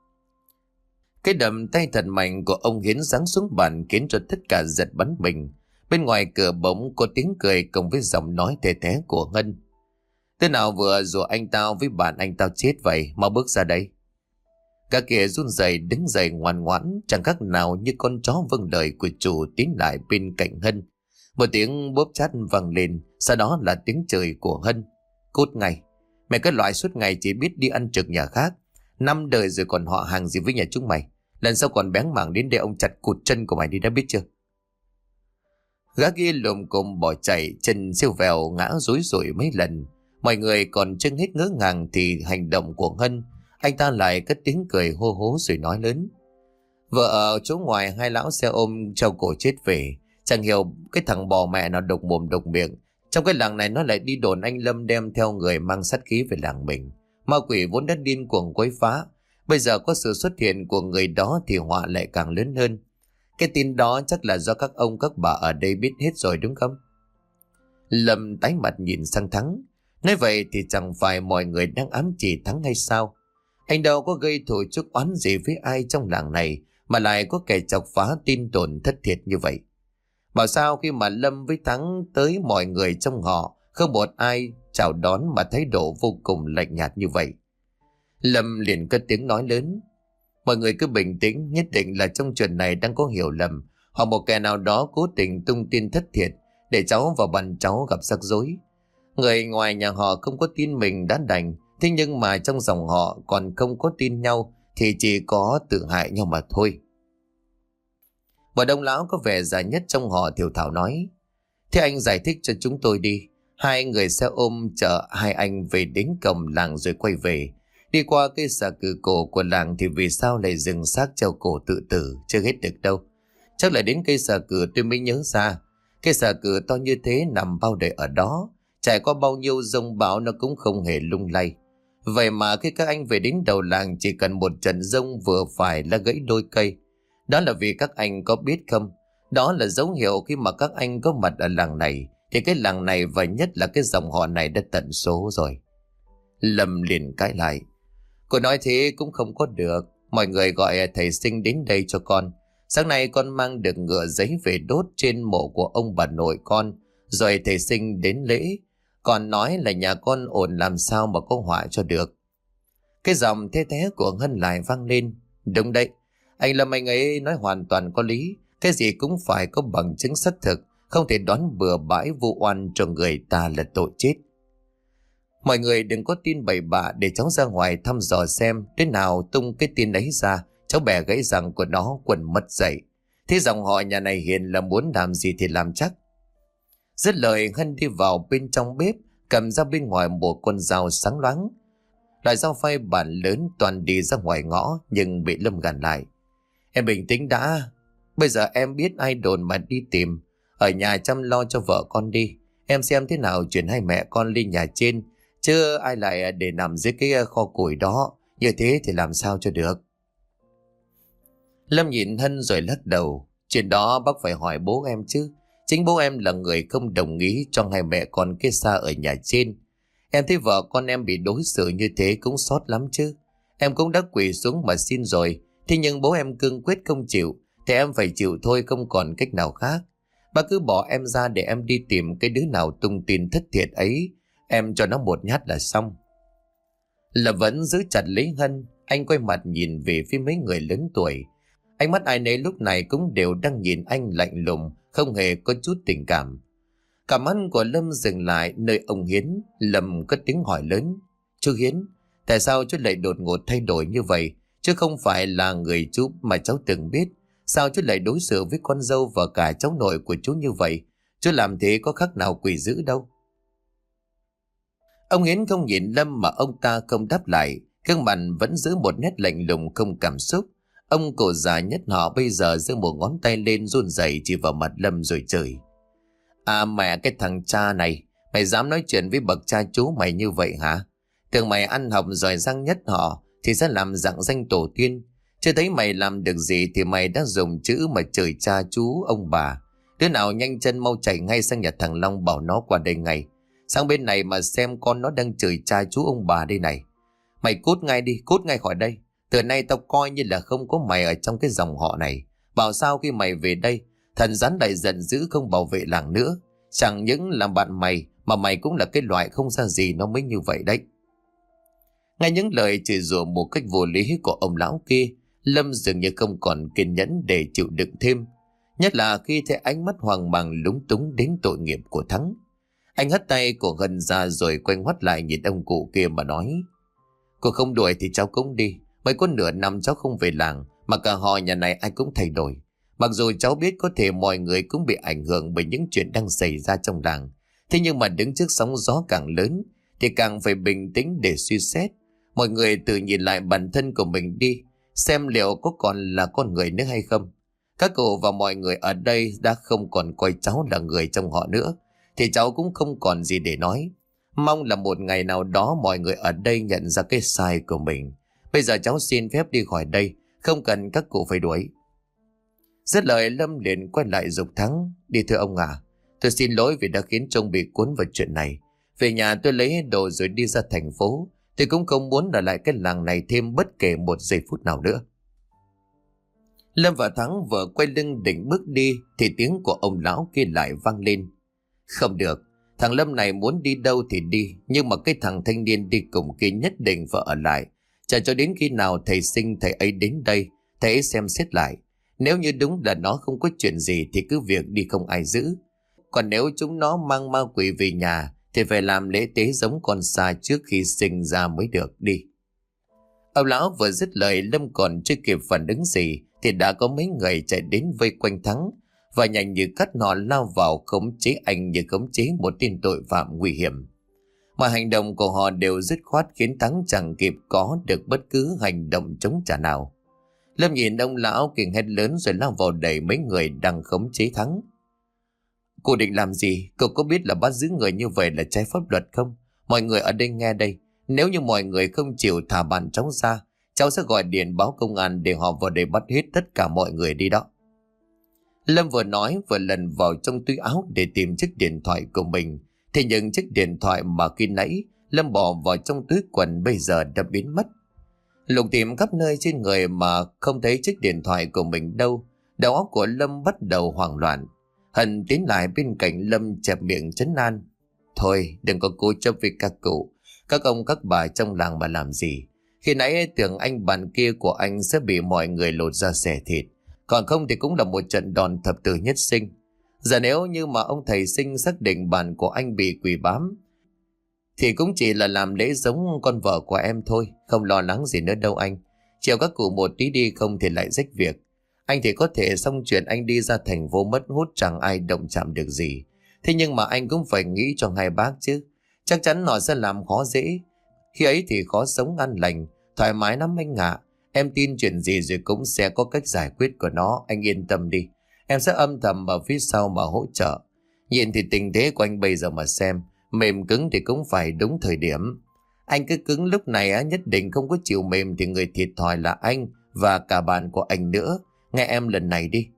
Cái đầm tay thật mạnh của ông Hiến giáng xuống bàn khiến cho tất cả giật bắn mình. Bên ngoài cửa bỗng có tiếng cười cùng với giọng nói thề thé của Ngân. Thế nào vừa rủa anh tao với bạn anh tao chết vậy, mau bước ra đây. Cả kia run rẩy đứng dậy ngoan ngoãn, chẳng khác nào như con chó vâng lời của chủ, tiến lại bên cạnh Hân. Một tiếng bóp chát vang lên, sau đó là tiếng chửi của Hân. Cút ngay, mày cái loại suốt ngày chỉ biết đi ăn trực nhà khác, 5 đời rồi còn họ hàng gì với nhà chúng mày. Lần sau còn bén mảng đến đây ông chặt cụt chân của mày đi, đã biết chưa? Gã kia lồm cồm bỏ chạy, chân siêu vẹo ngã rối rủi mấy lần. Mọi người còn chưa hết ngỡ ngàng thì hành động của Hân, anh ta lại cất tiếng cười hô hố rồi nói lớn. Vợ ở chỗ ngoài 2 lão xe ôm treo cổ chết về. Chẳng hiểu cái thằng bò mẹ nào độc mồm độc miệng. Trong cái làng này nó lại đi đồn anh Lâm đem theo người mang sát khí về làng mình. Ma quỷ vốn đã điên cuồng quấy phá, bây giờ có sự xuất hiện của người đó thì họa lại càng lớn hơn. Cái tin đó chắc là do các ông các bà ở đây biết hết rồi đúng không? Lâm tái mặt nhìn sang Thắng. Nói vậy thì chẳng phải mọi người đang ám chỉ Thắng hay sao? Anh đâu có gây thù chuốc oán gì với ai trong làng này mà lại có kẻ chọc phá tin đồn thất thiệt như vậy. Bảo sao khi mà Lâm với Thắng tới, mọi người trong họ không một ai chào đón mà thái độ vô cùng lạnh nhạt như vậy. Lâm liền cất tiếng nói lớn. Mọi người cứ bình tĩnh, nhất định là trong chuyện này đang có hiểu lầm, hoặc một kẻ nào đó cố tình tung tin thất thiệt để cháu và bạn cháu gặp rắc rối. Người ngoài nhà họ không có tin mình đã đành, thế nhưng mà trong dòng họ còn không có tin nhau thì chỉ có tự hại nhau mà thôi. Và Đông lão có vẻ già nhất trong họ thiểu thảo nói. Thế anh giải thích cho chúng tôi đi. 2 người xe ôm chở 2 anh về đến cổng làng rồi quay về. Đi qua cây xà cừ cổ của làng thì vì sao lại dừng xác treo cổ tự tử, chưa hết được đâu. Chắc là đến cây xà cừ tôi mới nhớ ra. Cây xà cừ to như thế nằm bao đời ở đó, trải qua bao nhiêu giông bão nó cũng không hề lung lay. Vậy mà khi các anh về đến đầu làng chỉ cần một trận giông vừa phải là gãy đôi cây. Đó là vì các anh có biết không? Đó là dấu hiệu khi mà các anh có mặt ở làng này thì cái làng này và nhất là cái dòng họ này đã tận số rồi. Lâm liền cãi lại. Cô nói thế cũng không có được. Mọi người gọi thầy Sinh đến đây cho con. Sáng nay con mang được ngựa giấy về đốt trên mộ của ông bà nội con, rồi thầy Sinh đến lễ. Còn nói là nhà con ổn làm sao mà có họa cho được. Cái giọng thê thé của Hân lại vang lên. Đúng đấy, anh Lâm anh ấy nói hoàn toàn có lý. Cái gì cũng phải có bằng chứng xác thực, không thể đoán bừa bãi vu oan cho người ta là tội chết. Mọi người đừng có tin bậy bạ, để cháu ra ngoài thăm dò xem thế nào tung cái tin ấy ra, cháu bẻ gãy răng của nó quần mất dậy. Thế dòng họ nhà này hiền là muốn làm gì thì làm chắc. Dứt lời, Hân đi vào bên trong bếp, cầm ra bên ngoài một con dao sáng loáng. Loại dao phay bản lớn toàn đi ra ngoài ngõ nhưng bị Lâm gàn lại. Em bình tĩnh đã, bây giờ em biết ai đồn mà đi tìm. Ở nhà chăm lo cho vợ con đi. Em xem thế nào chuyển 2 mẹ con lên nhà trên, chứ ai lại để nằm dưới cái kho củi đó. Như thế thì làm sao cho được. Lâm nhìn Hân rồi lắc đầu. Chuyện đó bác phải hỏi bố em chứ. Chính bố em là người không đồng ý cho 2 mẹ con kết xa ở nhà trên. Em thấy vợ con em bị đối xử như thế cũng xót lắm chứ. Em cũng đã quỳ xuống mà xin rồi. Thế nhưng bố em cương quyết không chịu, thì em phải chịu thôi, không còn cách nào khác. Bác cứ bỏ em ra để em đi tìm cái đứa nào tung tin thất thiệt ấy. Em cho nó một nhát là xong. Là vẫn giữ chặt lấy Hân. Anh quay mặt nhìn về phía mấy người lớn tuổi. Ánh mắt ai nấy lúc này cũng đều đang nhìn anh lạnh lùng, không hề có chút tình cảm. Cảm mắt của Lâm dừng lại nơi ông Hiến. Lâm cất tiếng hỏi lớn. Chú Hiến, Tại sao chú lại đột ngột thay đổi như vậy? Chứ không phải là người chú mà cháu từng biết. Sao chú lại đối xử với con dâu và cả cháu nội của chú như vậy? Chú làm thế có khác nào quỷ dữ đâu. Ông Hiến không nhìn Lâm mà ông ta không đáp lại. Gương mặt vẫn giữ một nét lạnh lùng không cảm xúc. Ông cụ già nhất họ bây giờ giơ một ngón tay lên run rẩy chỉ vào mặt Lâm rồi chửi. À mẹ, cái thằng cha này, mày dám nói chuyện với bậc cha chú mày như vậy hả? Tưởng mày ăn học giỏi giang nhất họ thì sẽ làm rạng danh tổ tiên. Chưa thấy mày làm được gì thì mày đã dùng chữ mà chửi cha chú ông bà. Đứa nào nhanh chân mau chạy ngay sang nhà thằng Long bảo nó qua đây ngay. Sang bên này mà xem con nó đang chửi cha chú ông bà đây này. Mày cút ngay đi, cút ngay khỏi đây. Từ nay tao coi như là không có mày ở trong cái dòng họ này. Bảo sao khi mày về đây, thần rắn lại giận dữ không bảo vệ làng nữa. Chẳng những làm bạn mày mà mày cũng là cái loại không ra gì nó mới như vậy đấy. Nghe những lời chửi rủa một cách vô lý của ông lão kia, Lâm dường như không còn kiên nhẫn để chịu đựng thêm. Nhất là khi thấy ánh mắt hoang mang lúng túng đến tội nghiệp của Thắng. Anh hất tay của Hân ra rồi quay ngoắt lại nhìn ông cụ kia mà nói. Cô không đuổi thì cháu cũng đi. Mới có nửa năm cháu không về làng mà cả họ nhà này ai cũng thay đổi. Mặc dù cháu biết có thể mọi người cũng bị ảnh hưởng bởi những chuyện đang xảy ra trong làng. Thế nhưng mà đứng trước sóng gió càng lớn thì càng phải bình tĩnh để suy xét. Mọi người tự nhìn lại bản thân của mình đi, xem liệu có còn là con người nữa hay không. Các cụ và mọi người ở đây đã không còn coi cháu là người trong họ nữa, thì cháu cũng không còn gì để nói. Mong là một ngày nào đó mọi người ở đây nhận ra cái sai của mình. Bây giờ cháu xin phép đi khỏi đây, không cần các cụ phải đuổi. Dứt lời Lâm liền quay lại giục Thắng. Đi thưa ông à, tôi xin lỗi vì đã khiến trông bị cuốn vào chuyện này. Về nhà tôi lấy hết đồ rồi đi ra thành phố. Tôi cũng không muốn ở lại cái làng này thêm bất kể một giây phút nào nữa. Lâm và Thắng vừa quay lưng định bước đi thì tiếng của ông lão kia lại vang lên. Không được, thằng Lâm này muốn đi đâu thì đi, nhưng mà cái thằng thanh niên đi cùng kia nhất định phải ở lại. Chờ cho đến khi nào thầy Sinh thầy ấy đến đây, thầy ấy xem xét lại. Nếu như đúng là nó không có chuyện gì thì cứ việc đi không ai giữ. Còn nếu chúng nó mang ma quỷ về nhà thì phải làm lễ tế giống con sa trước khi sinh ra mới được. Đi. Ông lão vừa dứt lời, Lâm còn chưa kịp phản ứng gì thì đã có mấy người chạy đến vây quanh Thắng và nhanh như cắt nọ lao vào khống chế anh như khống chế một tên tội phạm nguy hiểm. Mà hành động của họ đều dứt khoát khiến Thắng chẳng kịp có được bất cứ hành động chống trả nào. Lâm nhìn ông lão kiềng hét lớn rồi lao vào đẩy mấy người đang khống chế Thắng. Cô định làm gì? Cậu có biết là bắt giữ người như vậy là trái pháp luật không? Mọi người ở đây nghe đây. Nếu như mọi người không chịu thả bạn cháu ra, cháu sẽ gọi điện báo công an để họ vào đây bắt hết tất cả mọi người đi đó. Lâm vừa nói vừa lần vào trong túi áo để tìm chiếc điện thoại của mình. Thế nhưng chiếc điện thoại mà khi nãy Lâm bỏ vào trong túi quần bây giờ đã biến mất. Lục tìm khắp nơi trên người mà không thấy chiếc điện thoại của mình đâu. Đầu óc của Lâm bắt đầu hoảng loạn. Hân tiến lại bên cạnh Lâm chẹp miệng trấn an. Thôi đừng có cố chấp với các cụ, các ông các bà trong làng mà làm gì. Khi nãy tưởng anh bạn kia của anh sẽ bị mọi người lột ra xẻ thịt, còn không thì cũng là một trận đòn thập tử nhất sinh. Giờ nếu như mà ông thầy Sinh xác định bạn của anh bị quỷ bám thì cũng chỉ là làm lễ giống con vợ của em thôi. Không lo lắng gì nữa đâu anh. Chiều các cụ một tí đi không thì lại rách việc. Anh thì có thể xong chuyện anh đi ra thành phố mất hút chẳng ai động chạm được gì. Thế nhưng mà anh cũng phải nghĩ cho hai bác chứ. Chắc chắn họ sẽ làm khó dễ. Khi ấy thì khó sống an lành, thoải mái lắm anh ạ. Em tin chuyện gì rồi cũng sẽ có cách giải quyết của nó, anh yên tâm đi. Em sẽ âm thầm ở phía sau mà hỗ trợ. Nhìn thì tình thế của anh bây giờ mà xem, mềm cứng thì cũng phải đúng thời điểm. Anh cứ cứng lúc này á, nhất định không có chịu mềm thì người thiệt thòi là anh và cả bạn của anh nữa. Nghe em lần này đi.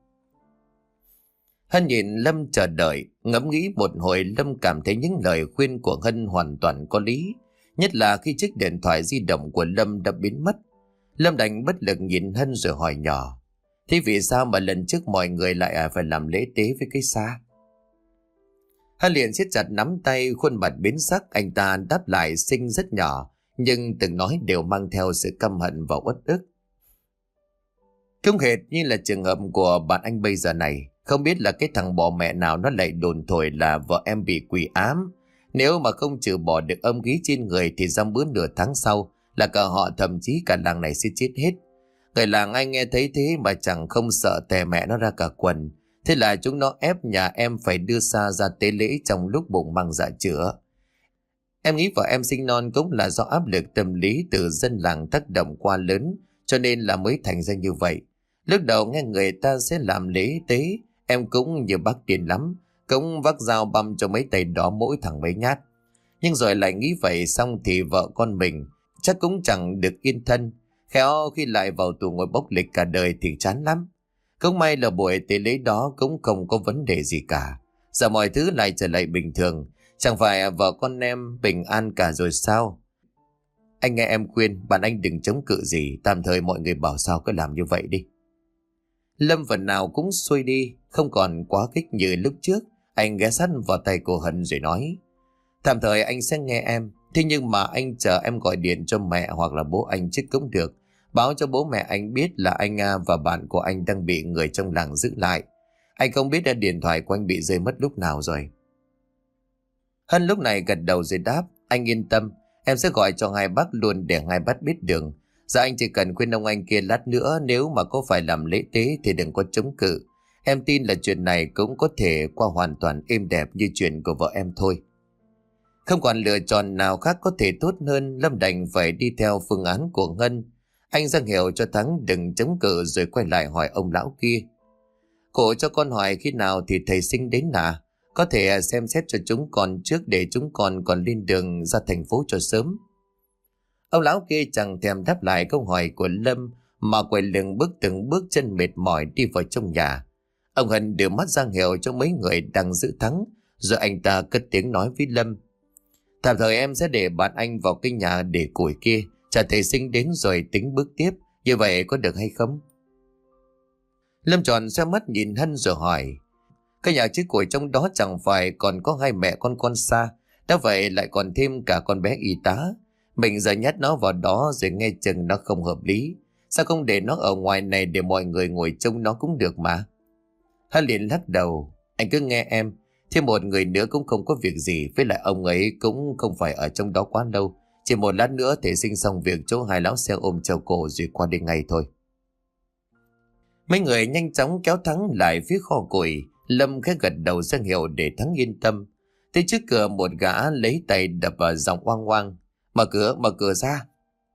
Hân nhìn Lâm chờ đợi, ngẫm nghĩ một hồi Lâm cảm thấy những lời khuyên của Hân hoàn toàn có lý. Nhất là khi chiếc điện thoại di động của Lâm đã biến mất. Lâm đành bất lực nhìn Hân rồi hỏi nhỏ. Thế vì sao mà lần trước mọi người lại phải làm lễ tế với cái xa? Hân liền siết chặt nắm tay, khuôn mặt biến sắc. Anh ta đáp lại xinh rất nhỏ, nhưng từng nói đều mang theo sự căm hận và uất ức. Không hệt như là trường hợp của bạn anh bây giờ này. Không biết là cái thằng bỏ mẹ nào nó lại đồn thổi là vợ em bị quỷ ám. Nếu mà không trừ bỏ được âm khí trên người thì dăm bữa nửa tháng sau là cả họ, thậm chí cả làng này sẽ chết hết. Người làng anh nghe thấy thế mà chẳng không sợ tè mẹ nó ra cả quần. Thế là chúng nó ép nhà em phải đưa Sa ra tế lễ trong lúc bụng mang dạ chữa. Em nghĩ vợ em sinh non cũng là do áp lực tâm lý từ dân làng tác động quá lớn, cho nên là mới thành ra như vậy. Lúc đầu nghe người ta sẽ làm lễ tế, em cũng như bác điên lắm, cũng vác dao băm cho mấy tay đó mỗi thằng mấy nhát. Nhưng rồi lại nghĩ vậy xong thì vợ con mình chắc cũng chẳng được yên thân. Khéo khi lại vào tù ngồi bốc lịch cả đời thì chán lắm. Cũng may là buổi tế lễ đó cũng không có vấn đề gì cả. Giờ mọi thứ lại trở lại bình thường. Chẳng phải vợ con em bình an cả rồi sao? Anh nghe em khuyên, bạn anh đừng chống cự gì. Tạm thời mọi người bảo sao cứ làm như vậy đi. Lâm phần nào cũng xuôi đi, không còn quá khích như lúc trước. Anh ghé sát vào tay cô Hân rồi nói: tạm thời anh sẽ nghe em. Thế nhưng mà anh chờ em gọi điện cho mẹ hoặc là bố anh trước cũng được. Báo cho bố mẹ anh biết là anh và bạn của anh đang bị người trong làng giữ lại. Anh không biết điện thoại của anh bị rơi mất lúc nào rồi. Hân lúc này gật đầu rồi đáp: anh yên tâm, em sẽ gọi cho hai bác luôn để hai bác biết đường. Dạ anh chỉ cần khuyên ông anh kia lát nữa nếu mà có phải làm lễ tế thì đừng có chống cự. Em tin là chuyện này cũng có thể qua hoàn toàn êm đẹp như chuyện của vợ em thôi. Không còn lựa chọn nào khác có thể tốt hơn, Lâm đành phải đi theo phương án của Ngân. Anh ra hiệu cho Thắng đừng chống cự rồi quay lại hỏi ông lão kia: cô cho con hỏi khi nào thì thầy Sinh đến à? Có thể xem xét cho chúng con trước để chúng con còn lên đường ra thành phố cho sớm. Ông lão kia chẳng thèm đáp lại câu hỏi của Lâm mà quay lưng bước từng bước chân mệt mỏi đi vào trong nhà. Ông Hân đưa mắt ra hiệu cho mấy người đang giữ Thắng, rồi anh ta cất tiếng nói với Lâm: tạm thời em sẽ để bạn anh vào cái nhà để củi kia, chờ thầy Sinh đến rồi tính bước tiếp, như vậy có được hay không? Lâm tròn xoe mắt nhìn Hân rồi hỏi: cái nhà chiếc củi trong đó chẳng phải còn có hai mẹ con Sa, đã vậy lại còn thêm cả con bé y tá. Mình giờ nhét nó vào đó rồi nghe chừng nó không hợp lý. Sao không để nó ở ngoài này để mọi người ngồi trông nó cũng được mà? Hân liền lắc đầu: anh cứ nghe em, thêm một người nữa cũng không có việc gì, với lại ông ấy cũng không phải ở trong đó quá lâu. Chỉ một lát nữa thầy Sinh xong việc chỗ hai lão xe ôm treo cổ rồi qua đi ngay thôi. Mấy người nhanh chóng kéo Thắng lại phía kho củi. Lâm khẽ gật đầu ra hiệu để Thắng yên tâm. Tới trước cửa một gã lấy tay đập vào giọng oang oang: mở cửa ra.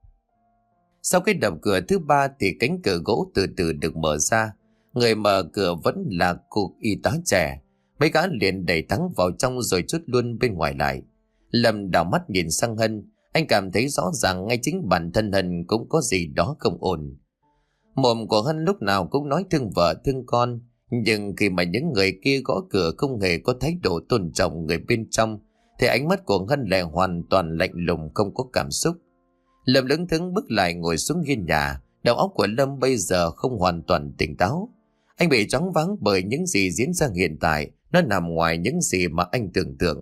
Sau cái đập cửa thứ ba thì cánh cửa gỗ từ từ được mở ra. Người mở cửa vẫn là cụ y tá trẻ. Mấy gã liền đẩy Thắng vào trong rồi chốt luôn bên ngoài lại. Lâm đảo mắt nhìn sang Hân. Anh cảm thấy rõ ràng ngay chính bản thân Hân cũng có gì đó không ổn. Mồm của Hân lúc nào cũng nói thương vợ thương con, nhưng khi mà những người kia gõ cửa không hề có thái độ tôn trọng người bên trong thì ánh mắt của Hân lại hoàn toàn lạnh lùng, không có cảm xúc. Lâm lững thững bước lại ngồi xuống hiên nhà. Đầu óc của Lâm bây giờ không hoàn toàn tỉnh táo. Anh bị choáng váng bởi những gì diễn ra hiện tại, nó nằm ngoài những gì mà anh tưởng tượng.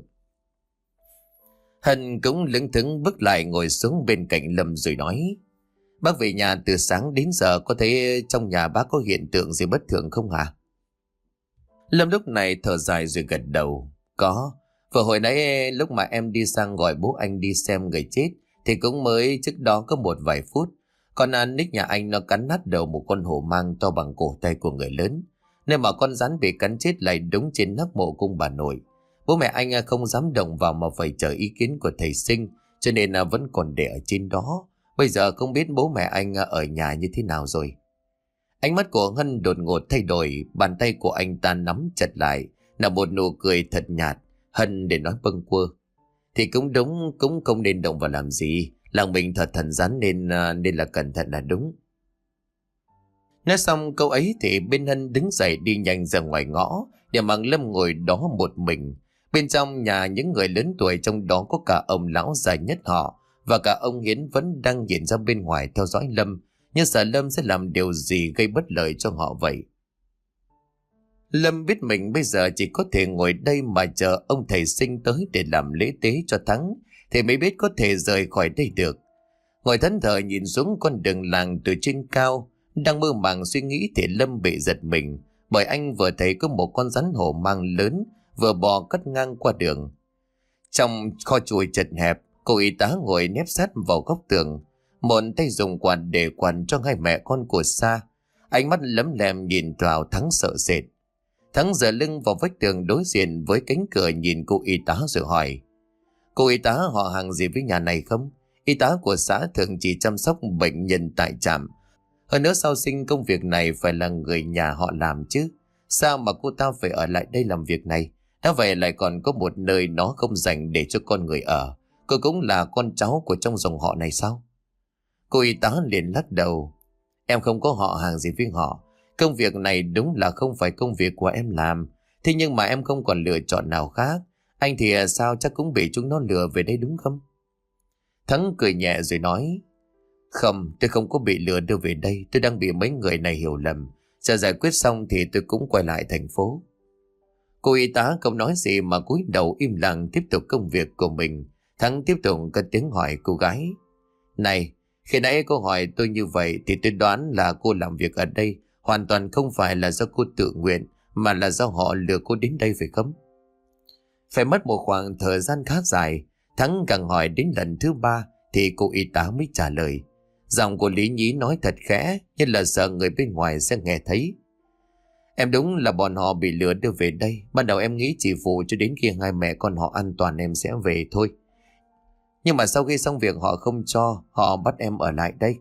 Hân cũng lững thững bước lại ngồi xuống bên cạnh Lâm rồi nói: bác về nhà từ sáng đến giờ có thấy trong nhà bác có hiện tượng gì bất thường không hả? Lâm lúc này thở dài rồi gật đầu: có. Vừa hồi nãy lúc mà em đi sang gọi bố anh đi xem người chết thì cũng mới trước đó có một vài phút. Con Nick nhà anh nó cắn nát đầu một con hổ mang to bằng cổ tay của người lớn. Nên mà con rắn bị cắn chết lại đúng trên nóc mộ cung bà nội. Bố mẹ anh không dám động vào mà phải chờ ý kiến của thầy Sinh, cho nên vẫn còn để ở trên đó. Bây giờ không biết bố mẹ anh ở nhà như thế nào rồi. Ánh mắt của Hân đột ngột thay đổi, bàn tay của anh ta nắm chặt lại, là một nụ cười thật nhạt. Hân để nói bâng quơ: thì cũng đúng, cũng không nên động vào làm gì. Làng mình thật thần rắn nên là cẩn thận là đúng. Nói xong câu ấy thì bên Hân đứng dậy đi nhanh ra ngoài ngõ, để mặc Lâm ngồi đó một mình. Bên trong nhà những người lớn tuổi, trong đó có cả ông lão già nhất họ và cả ông Hiến vẫn đang nhìn ra bên ngoài theo dõi Lâm, như sợ Lâm sẽ làm điều gì gây bất lợi cho họ vậy. Lâm biết mình bây giờ chỉ có thể ngồi đây mà chờ ông thầy Sinh tới để làm lễ tế cho Thắng thì mới biết có thể rời khỏi đây được. Ngồi thẫn thờ nhìn xuống con đường làng từ trên cao, đang mơ màng suy nghĩ thì Lâm bị giật mình, bởi anh vừa thấy có một con rắn hổ mang lớn vừa bò cắt ngang qua đường. Trong kho chùi chật hẹp, cô y tá ngồi nép sát vào góc tường. một tay dùng quạt để quạt cho hai mẹ con của Sa. Ánh mắt lấm lem nhìn vào Thắng sợ sệt. Thắng dựa lưng vào vách tường đối diện với cánh cửa nhìn cô y tá rồi hỏi: cô y tá họ hàng gì với nhà này không? Y tá của xã thường chỉ chăm sóc bệnh nhân tại trạm. Hơn nữa sau sinh công việc này phải là người nhà họ làm chứ. Sao mà cô ta phải ở lại đây làm việc này? Đã vậy lại còn có một nơi nó không dành để cho con người ở. Cô cũng là con cháu của trong dòng họ này sao? Cô y tá liền lắc đầu: em không có họ hàng gì với họ. Công việc này đúng là không phải công việc của em làm. Thế nhưng mà em không còn lựa chọn nào khác. Anh thì sao chắc cũng bị chúng nó lừa về đây đúng không? Thắng cười nhẹ rồi nói: không, tôi không có bị lừa đưa về đây. Tôi đang bị mấy người này hiểu lầm. Chờ giải quyết xong thì tôi cũng quay lại thành phố. Cô y tá không nói gì mà cúi đầu im lặng tiếp tục công việc của mình. Thắng tiếp tục cất tiếng hỏi cô gái: này, khi nãy cô hỏi tôi như vậy thì tôi đoán là cô làm việc ở đây hoàn toàn không phải là do cô tự nguyện, mà là do họ lừa cô đến đây phải không? Phải mất một khoảng thời gian khá dài, Thắng càng hỏi đến lần thứ 3 thì cô y tá mới trả lời. Giọng của Lý Nhí nói thật khẽ, như là sợ người bên ngoài sẽ nghe thấy. Em đúng là bọn họ bị lừa đưa về đây. Ban đầu em nghĩ chỉ phụ cho đến khi hai mẹ con họ an toàn em sẽ về thôi. Nhưng mà sau khi xong việc họ không cho, họ bắt em ở lại đây.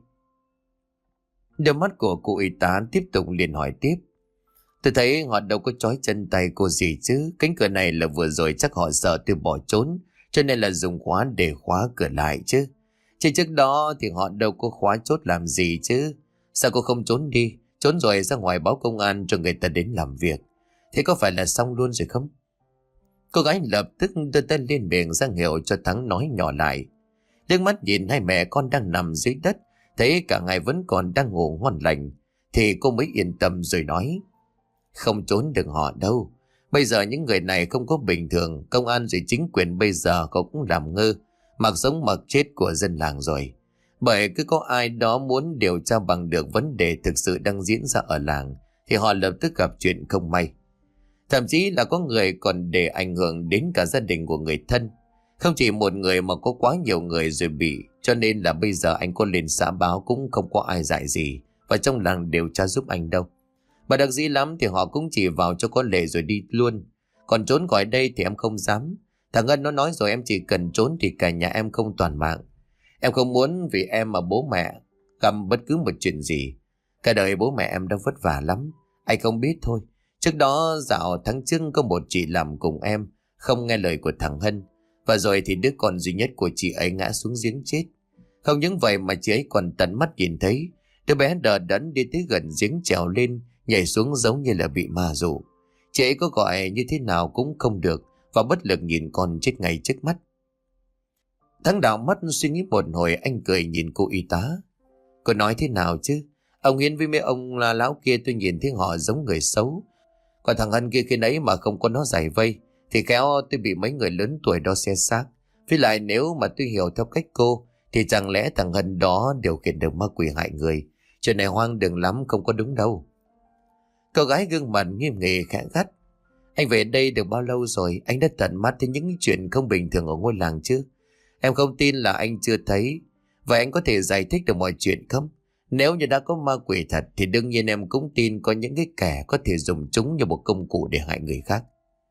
Đôi mắt của cô y tá tiếp tục liền hỏi tiếp: tôi thấy họ đâu có trói chân tay cô gì chứ. Cánh cửa này là vừa rồi chắc họ sợ tôi bỏ trốn, cho nên là dùng khóa để khóa cửa lại chứ. Chứ trước đó thì họ đâu có khóa chốt làm gì chứ. Sao cô không trốn đi? Trốn rồi ra ngoài báo công an cho người ta đến làm việc. Thế có phải là xong luôn rồi không? Cô gái lập tức đưa tay lên miệng ra hiệu cho Thắng nói nhỏ lại. Liếc mắt nhìn hai mẹ con đang nằm dưới đất, thấy cả ngày vẫn còn đang ngủ ngon lành, thì cô mới yên tâm rồi nói: không trốn được họ đâu. Bây giờ những người này không có bình thường. Công an rồi chính quyền bây giờ họ cũng làm ngơ, mặc sống mặc chết của dân làng rồi. Bởi cứ có ai đó muốn điều tra bằng được vấn đề thực sự đang diễn ra ở làng thì họ lập tức gặp chuyện không may. Thậm chí là có người còn để ảnh hưởng đến cả gia đình của người thân. Không chỉ một người mà có quá nhiều người rồi bị. Cho nên là bây giờ anh có lên xã báo cũng không có ai dạy gì, và trong làng điều tra giúp anh đâu. Bà đặc dĩ lắm thì họ cũng chỉ vào cho có lệ rồi đi luôn. Còn trốn khỏi đây thì em không dám. Thằng Ngân nó nói rồi, em chỉ cần trốn thì cả nhà em không toàn mạng. Em không muốn vì em mà bố mẹ gặp bất cứ một chuyện gì. Cả đời bố mẹ em đã vất vả lắm. Anh không biết thôi. Trước đó dạo tháng trước có một chị làm cùng em, không nghe lời của thằng Hân. Và rồi thì đứa con duy nhất của chị ấy ngã xuống giếng chết. Không những vậy mà chị ấy còn tận mắt nhìn thấy đứa bé đờ đẫn đi tới gần giếng trèo lên, nhảy xuống giống như là bị ma dụ. Chị ấy có gọi như thế nào cũng không được, và bất lực nhìn con chết ngay trước mắt. Thắng đảo mắt suy nghĩ một hồi, anh cười nhìn cô y tá. Cô nói thế nào chứ? Ông Hiến với mấy ông là lão kia tôi nhìn thấy họ giống người xấu. Còn thằng Hân kia khi nấy mà không có nó giải vây thì khéo tôi bị mấy người lớn tuổi đó xé xác. Với lại nếu mà tôi hiểu theo cách cô thì chẳng lẽ thằng Hân đó điều khiển được ma quỷ hại người. Chuyện này hoang đường lắm, không có đúng đâu. Cậu gái gương mặt nghiêm nghị khẽ gắt. Anh về đây được bao lâu rồi? Anh đã tận mắt thấy những chuyện không bình thường ở ngôi làng chứ? Em không tin là anh chưa thấy. Vậy anh có thể giải thích được mọi chuyện không? Nếu như đã có ma quỷ thật thì đương nhiên em cũng tin có những cái kẻ có thể dùng chúng như một công cụ để hại người khác.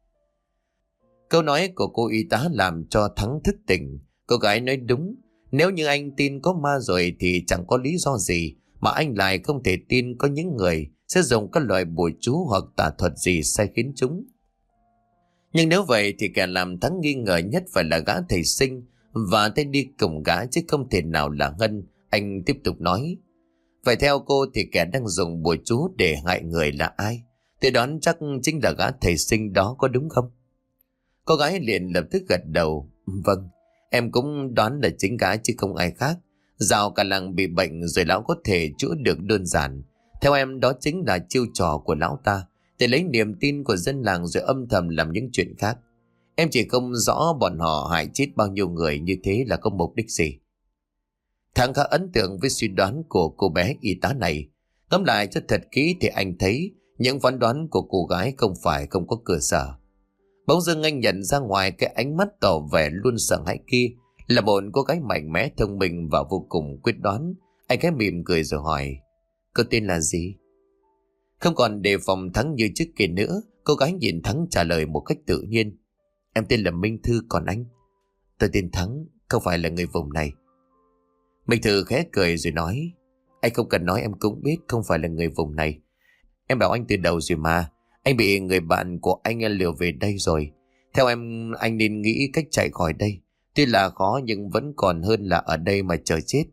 Câu nói của cô y tá làm cho Thắng thức tỉnh. Cô gái nói đúng. Nếu như anh tin có ma rồi thì chẳng có lý do gì mà anh lại không thể tin có những người sẽ dùng các loại bùa chú hoặc tà thuật gì sai khiến chúng. Nhưng nếu vậy thì kẻ làm Thắng nghi ngờ nhất phải là gã thầy Sinh và tay đi cùng gã, chứ không thể nào là Ngân. Anh tiếp tục nói. Vậy theo cô thì kẻ đang dùng bùa chú để hại người là ai? Tôi đoán chắc chính là gã thầy Sinh đó, có đúng không? Cô gái liền lập tức gật đầu. Vâng, em cũng đoán là chính gã chứ không ai khác. Dạo cả làng bị bệnh rồi lão có thể chữa được đơn giản. Theo em đó chính là chiêu trò của lão ta để lấy niềm tin của dân làng rồi âm thầm làm những chuyện khác. Em chỉ không rõ bọn họ hại chết bao nhiêu người như thế là có mục đích gì. Thằng khá ấn tượng với suy đoán của cô bé y tá này. Ngẫm lại cho thật kỹ thì anh thấy những phán đoán của cô gái không phải không có cơ sở. Bỗng dưng anh nhận ra ngoài cái ánh mắt tỏ vẻ luôn sợ hãi kia Là một cô gái mạnh mẽ, thông minh và vô cùng quyết đoán. Anh khẽ mỉm cười rồi hỏi: Cô tên là gì? Không còn đề phòng Thắng như trước kia nữa, cô gái nhìn Thắng trả lời một cách tự nhiên: Em tên là Minh Thư, còn anh? Tôi tên Thắng, không phải là người vùng này. Minh Thư khẽ cười rồi nói: Anh không cần nói, em cũng biết không phải là người vùng này. Em bảo anh từ đầu rồi mà. Anh bị người bạn của anh lừa về đây rồi. Theo em, anh nên nghĩ cách chạy khỏi đây. Tuy là khó nhưng vẫn còn hơn là ở đây mà chờ chết.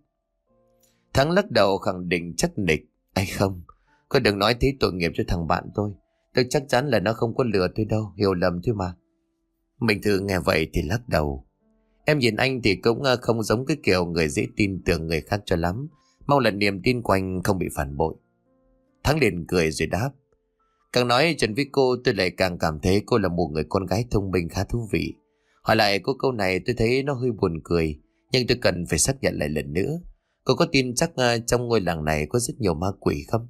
Thắng lắc đầu khẳng định chắc nịch: Anh không, cô đừng nói thế, tội nghiệp cho thằng bạn tôi chắc chắn là nó không có lừa tôi đâu, hiểu lầm thôi mà. Minh Thư nghe vậy thì lắc đầu: Em nhìn anh thì cũng không giống cái kiểu người dễ tin tưởng người khác cho lắm. Mong là niềm tin của anh không bị phản bội. Thắng liền cười rồi đáp: Càng nói chuyện với cô tôi lại càng cảm thấy cô là một người con gái thông minh khá thú vị. Hỏi lại cô câu này tôi thấy nó hơi buồn cười, nhưng tôi cần phải xác nhận lại lần nữa. Cô có tin chắc trong ngôi làng này có rất nhiều ma quỷ không?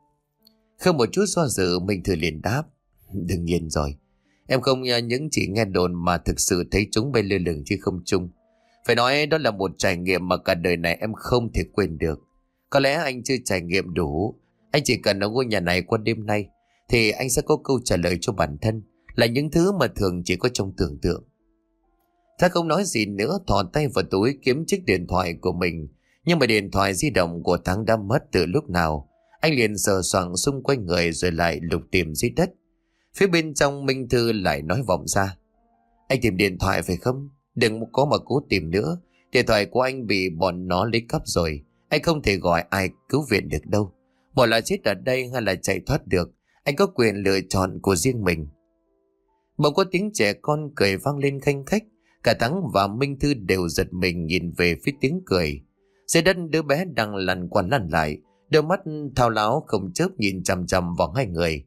Không một chút do dự, Minh Thư liền đáp: Đương nhiên rồi. Em không những chỉ nghe đồn mà thực sự thấy chúng bay lơ lửng trên không trung. Phải nói đó là một trải nghiệm mà cả đời này em không thể quên được. Có lẽ anh chưa trải nghiệm đủ. Anh chỉ cần ở ngôi nhà này qua đêm nay thì anh sẽ có câu trả lời cho bản thân, là những thứ mà thường chỉ có trong tưởng tượng. Thắng không nói gì nữa, thò tay vào túi kiếm chiếc điện thoại của mình. Nhưng mà điện thoại di động của Thắng đã mất từ lúc nào. Anh liền sờ soạng xung quanh người rồi lại lục tìm dưới đất. Phía bên trong Minh Thư lại nói vọng ra: Anh tìm điện thoại phải không? Đừng có mà cố tìm nữa. Điện thoại của anh bị bọn nó lấy cắp rồi. Anh không thể gọi ai cứu viện được đâu. Một là chết ở đây hay là chạy thoát được, anh có quyền lựa chọn của riêng mình. Bỗng có tiếng trẻ con cười vang lên khanh khách. Cả Thắng và Minh Thư đều giật mình nhìn về phía tiếng cười. Dưới đất đứa bé đang lăn qua lăn lại, đôi mắt thao láo không chớp nhìn chằm chằm vào hai người.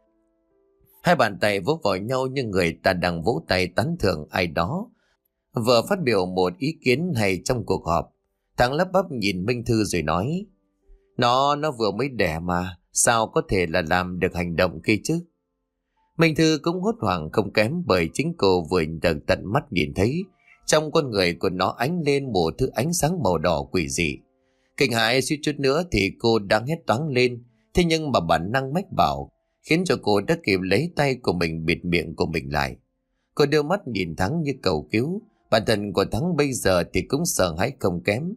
Hai bàn tay vỗ vào nhau như người ta đang vỗ tay tán thưởng ai đó vừa phát biểu một ý kiến hay trong cuộc họp. Thắng lắp bắp nhìn Minh Thư rồi nói: Nó vừa mới đẻ mà, sao có thể là làm được hành động kia chứ? Minh Thư cũng hốt hoảng không kém, bởi chính cô vừa được tận mắt nhìn thấy trong con người của nó ánh lên một thứ ánh sáng màu đỏ quỷ dị. Kinh hãi suýt chút nữa thì cô đang hét toáng lên, thế nhưng mà bản năng mách bảo khiến cho cô đã kịp lấy tay của mình bịt miệng của mình lại. Cô đưa mắt nhìn Thắng như cầu cứu. Bản thân của Thắng bây giờ thì cũng sợ hãi không kém.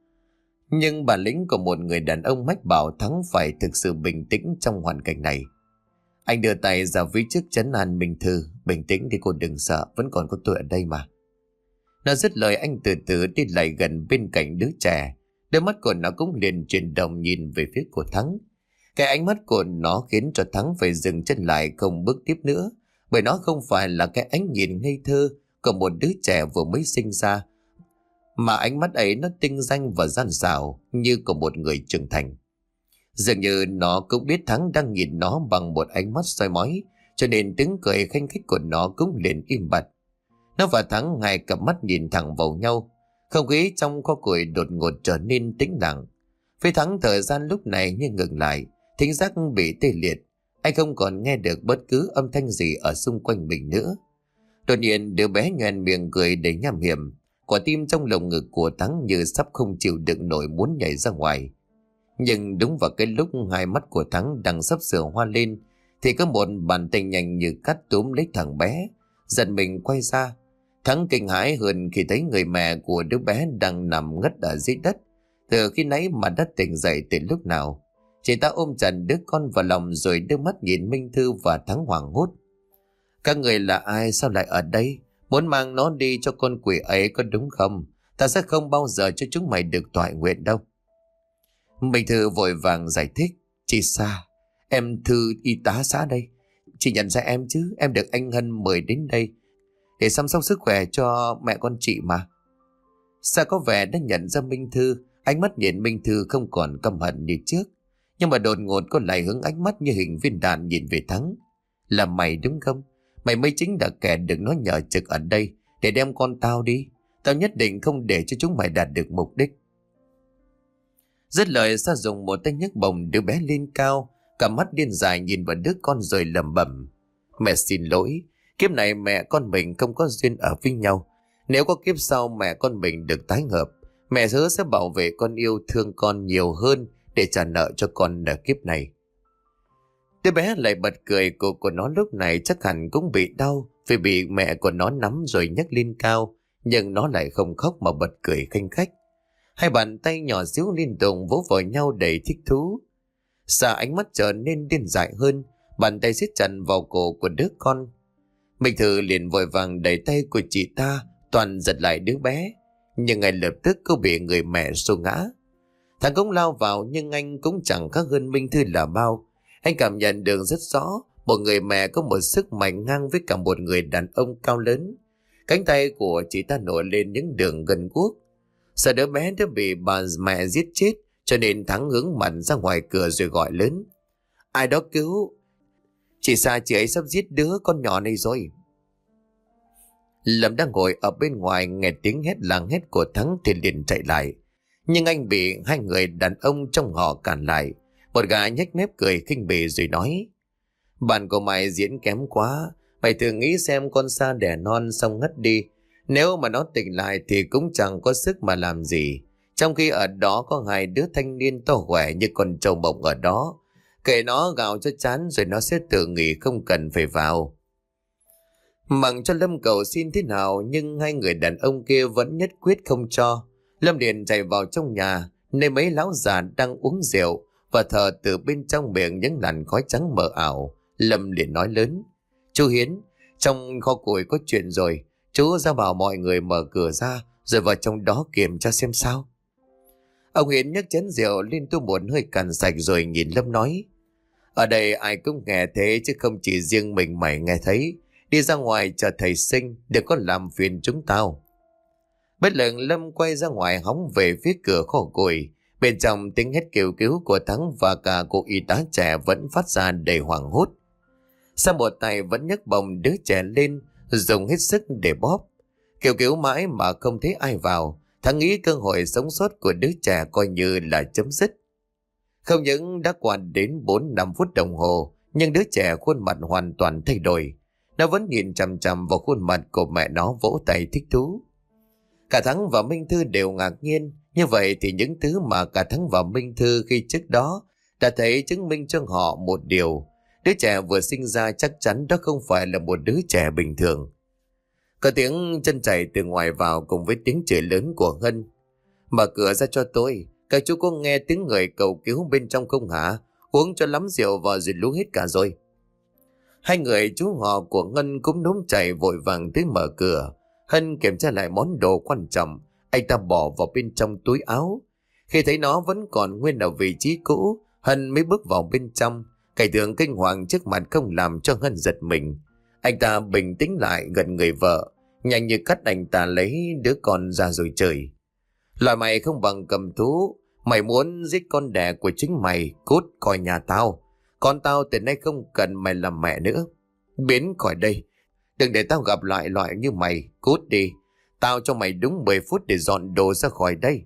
Nhưng bản lĩnh của một người đàn ông mách bảo Thắng phải thực sự bình tĩnh trong hoàn cảnh này. Anh đưa tay ra phía trước trấn an Minh Thư: Bình tĩnh thì cô đừng sợ, vẫn còn có tôi ở đây mà. Nó dứt lời, anh từ từ đi lại gần bên cạnh đứa trẻ. Đôi mắt của nó cũng liền chuyển động nhìn về phía của Thắng. Cái ánh mắt của nó khiến cho Thắng phải dừng chân lại không bước tiếp nữa, bởi nó không phải là cái ánh nhìn ngây thơ của một đứa trẻ vừa mới sinh ra, mà ánh mắt ấy nó tinh danh và gian xảo như của một người trưởng thành. Dường như nó cũng biết Thắng đang nhìn nó bằng một ánh mắt soi mói, cho nên tiếng cười khanh khách của nó cũng liền im bặt. Nó và Thắng hai cặp mắt nhìn thẳng vào nhau. Không khí trong kho củi đột ngột trở nên tĩnh lặng. Phía Thắng thời gian lúc này như ngừng lại, thính giác bị tê liệt. Anh không còn nghe được bất cứ âm thanh gì ở xung quanh mình nữa. Đột nhiên đứa bé nhoẻn miệng cười đầy nham hiểm. Quả tim trong lồng ngực của Thắng như sắp không chịu đựng nổi muốn nhảy ra ngoài. Nhưng đúng vào cái lúc hai mắt của Thắng đang sắp sửa hoa lên thì có một bàn tay nhanh như cắt túm lấy thằng bé. Giật mình quay ra, Thắng kinh hãi hơn khi thấy người mẹ của đứa bé đang nằm ngất ở dưới đất. Từ khi nãy mà đã tỉnh dậy từ lúc nào. Chị ta ôm chặt đứa con vào lòng rồi đưa mắt nhìn Minh Thư và Thắng hoảng hốt. Các người là ai, sao lại ở đây? Muốn mang nó đi cho con quỷ ấy có đúng không? Ta sẽ không bao giờ cho chúng mày được toại nguyện đâu. Minh Thư vội vàng giải thích: Chị Sa, em Thư y tá xã đây. Chị nhận ra em chứ, em được anh Hân mời đến đây để chăm sóc sức khỏe cho mẹ con chị mà. Sa có vẻ đã nhận ra Minh Thư, ánh mắt nhìn Minh Thư không còn căm hận như trước, nhưng mà đột ngột có lại hướng ánh mắt như hình viên đạn nhìn về Thắng. Là mày đúng không? Mày mới chính là kẻ được nó nhờ trực ở đây để đem con tao đi. Tao nhất định không để cho chúng mày đạt được mục đích. Dứt lời, Sa dùng một tay nhấc bổng đứa bé lên cao, cả mắt điên dại nhìn vào đứa con rồi lẩm bẩm: Mẹ xin lỗi, kiếp này mẹ con mình không có duyên ở với nhau, Nếu có kiếp sau mẹ con mình được tái hợp, mẹ hứa sẽ bảo vệ con, yêu thương con nhiều hơn để trả nợ cho con ở kiếp này. Đứa bé lại bật cười, cô của nó lúc này chắc hẳn cũng bị đau vì bị mẹ của nó nắm rồi nhấc lên cao, nhưng nó lại không khóc mà bật cười khanh khách. Hai bàn tay nhỏ xíu liên tục vỗ vào nhau đầy thích thú. Sa ánh mắt trở nên điên dại hơn, bàn tay siết chặt vào cổ của đứa con. Minh Thư liền vội vàng đẩy tay của chị ta, toàn giật lại đứa bé, nhưng ngay lập tức cô bị người mẹ xô ngã. Thằng cũng lao vào nhưng anh cũng chẳng khác hơn Minh Thư là bao. Anh cảm nhận được rất rõ một người mẹ có một sức mạnh ngang với cả một người đàn ông cao lớn. Cánh tay của chị ta nổi lên những đường gân guốc. Sợ đứa bé đã bị bà mẹ giết chết, cho nên Thắng hướng mặt ra ngoài cửa rồi gọi lớn: "Ai đó cứu! Chị Sa, chị ấy sắp giết đứa con nhỏ này rồi." Lâm đang ngồi ở bên ngoài nghe tiếng hét làng hét của Thắng thì liền chạy lại. Nhưng anh bị hai người đàn ông trong họ cản lại. Một gã nhếch mép cười khinh bỉ rồi nói: "Bạn của mày diễn kém quá. Mày thử nghĩ xem, con Sa đẻ non xong ngất đi, nếu mà nó tỉnh lại thì cũng chẳng có sức mà làm gì. Trong khi ở đó có hai đứa thanh niên to khỏe như con trâu bồng ở đó. Kệ nó gào cho chán rồi nó sẽ tự nghỉ, không cần phải vào." Mặc cho Lâm cầu xin thế nào nhưng hai người đàn ông kia vẫn nhất quyết không cho. Lâm liền chạy vào trong nhà, nơi mấy lão già đang uống rượu và thở từ bên trong miệng những làn khói trắng mờ ảo. Lâm liền nói lớn: "Chú Hiến, trong kho củi có chuyện rồi. Chú ra bảo mọi người mở cửa ra rồi vào trong đó kiểm tra xem sao." Ông Hiến nhấc chén rượu lên tu một hơi cạn sạch rồi nhìn Lâm nói: "Ở đây ai cũng nghe thế chứ không chỉ riêng mình mày nghe thấy. Đi ra ngoài chờ thầy sinh, đừng có làm phiền chúng tao." Bất lực Lâm quay ra ngoài hóng về phía cửa kho củi. Bên trong tiếng hét kêu cứu của Thắng và cả cô y tá trẻ vẫn phát ra đầy hoảng hốt. Sa một tay vẫn nhấc bồng đứa trẻ lên, dùng hết sức để bóp. Kêu cứu mãi mà không thấy ai vào. Thắng nghĩ cơ hội sống sót của đứa trẻ coi như là chấm dứt. Không những đã qua đến 4-5 phút đồng hồ, nhưng đứa trẻ khuôn mặt hoàn toàn thay đổi. Nó vẫn nhìn chằm chằm vào khuôn mặt của mẹ nó, vỗ tay thích thú. Cả Thắng và Minh Thư đều ngạc nhiên. Như vậy thì những thứ mà cả Thắng và Minh Thư khi trước đó đã thấy chứng minh cho họ một điều: đứa trẻ vừa sinh ra chắc chắn đó không phải là một đứa trẻ bình thường. Có tiếng chân chạy từ ngoài vào cùng với tiếng chửi lớn của Hân: "Mở cửa ra cho tôi, các chú có nghe tiếng người cầu cứu bên trong không hả? Uống cho lắm rượu vào rồi lú hết cả rồi." Hai người chú họ của Ngân cũng đốm chạy vội vàng tới mở cửa. Hân kiểm tra lại món đồ quan trọng, anh ta bỏ vào bên trong túi áo. Khi thấy nó vẫn còn nguyên ở vị trí cũ, Hân mới bước vào bên trong. Cảnh tượng kinh hoàng trước mặt không làm cho Hân giật mình. Anh ta bình tĩnh lại gần người vợ, nhanh như cắt anh ta lấy đứa con ra rồi chửi: "Loại mày không bằng cầm thú, mày muốn giết con đẻ của chính mày, cút khỏi nhà tao. Con tao từ nay không cần mày làm mẹ nữa. Biến khỏi đây, đừng để tao gặp lại loại như mày, cút đi. Tao cho mày đúng 10 phút để dọn đồ ra khỏi đây."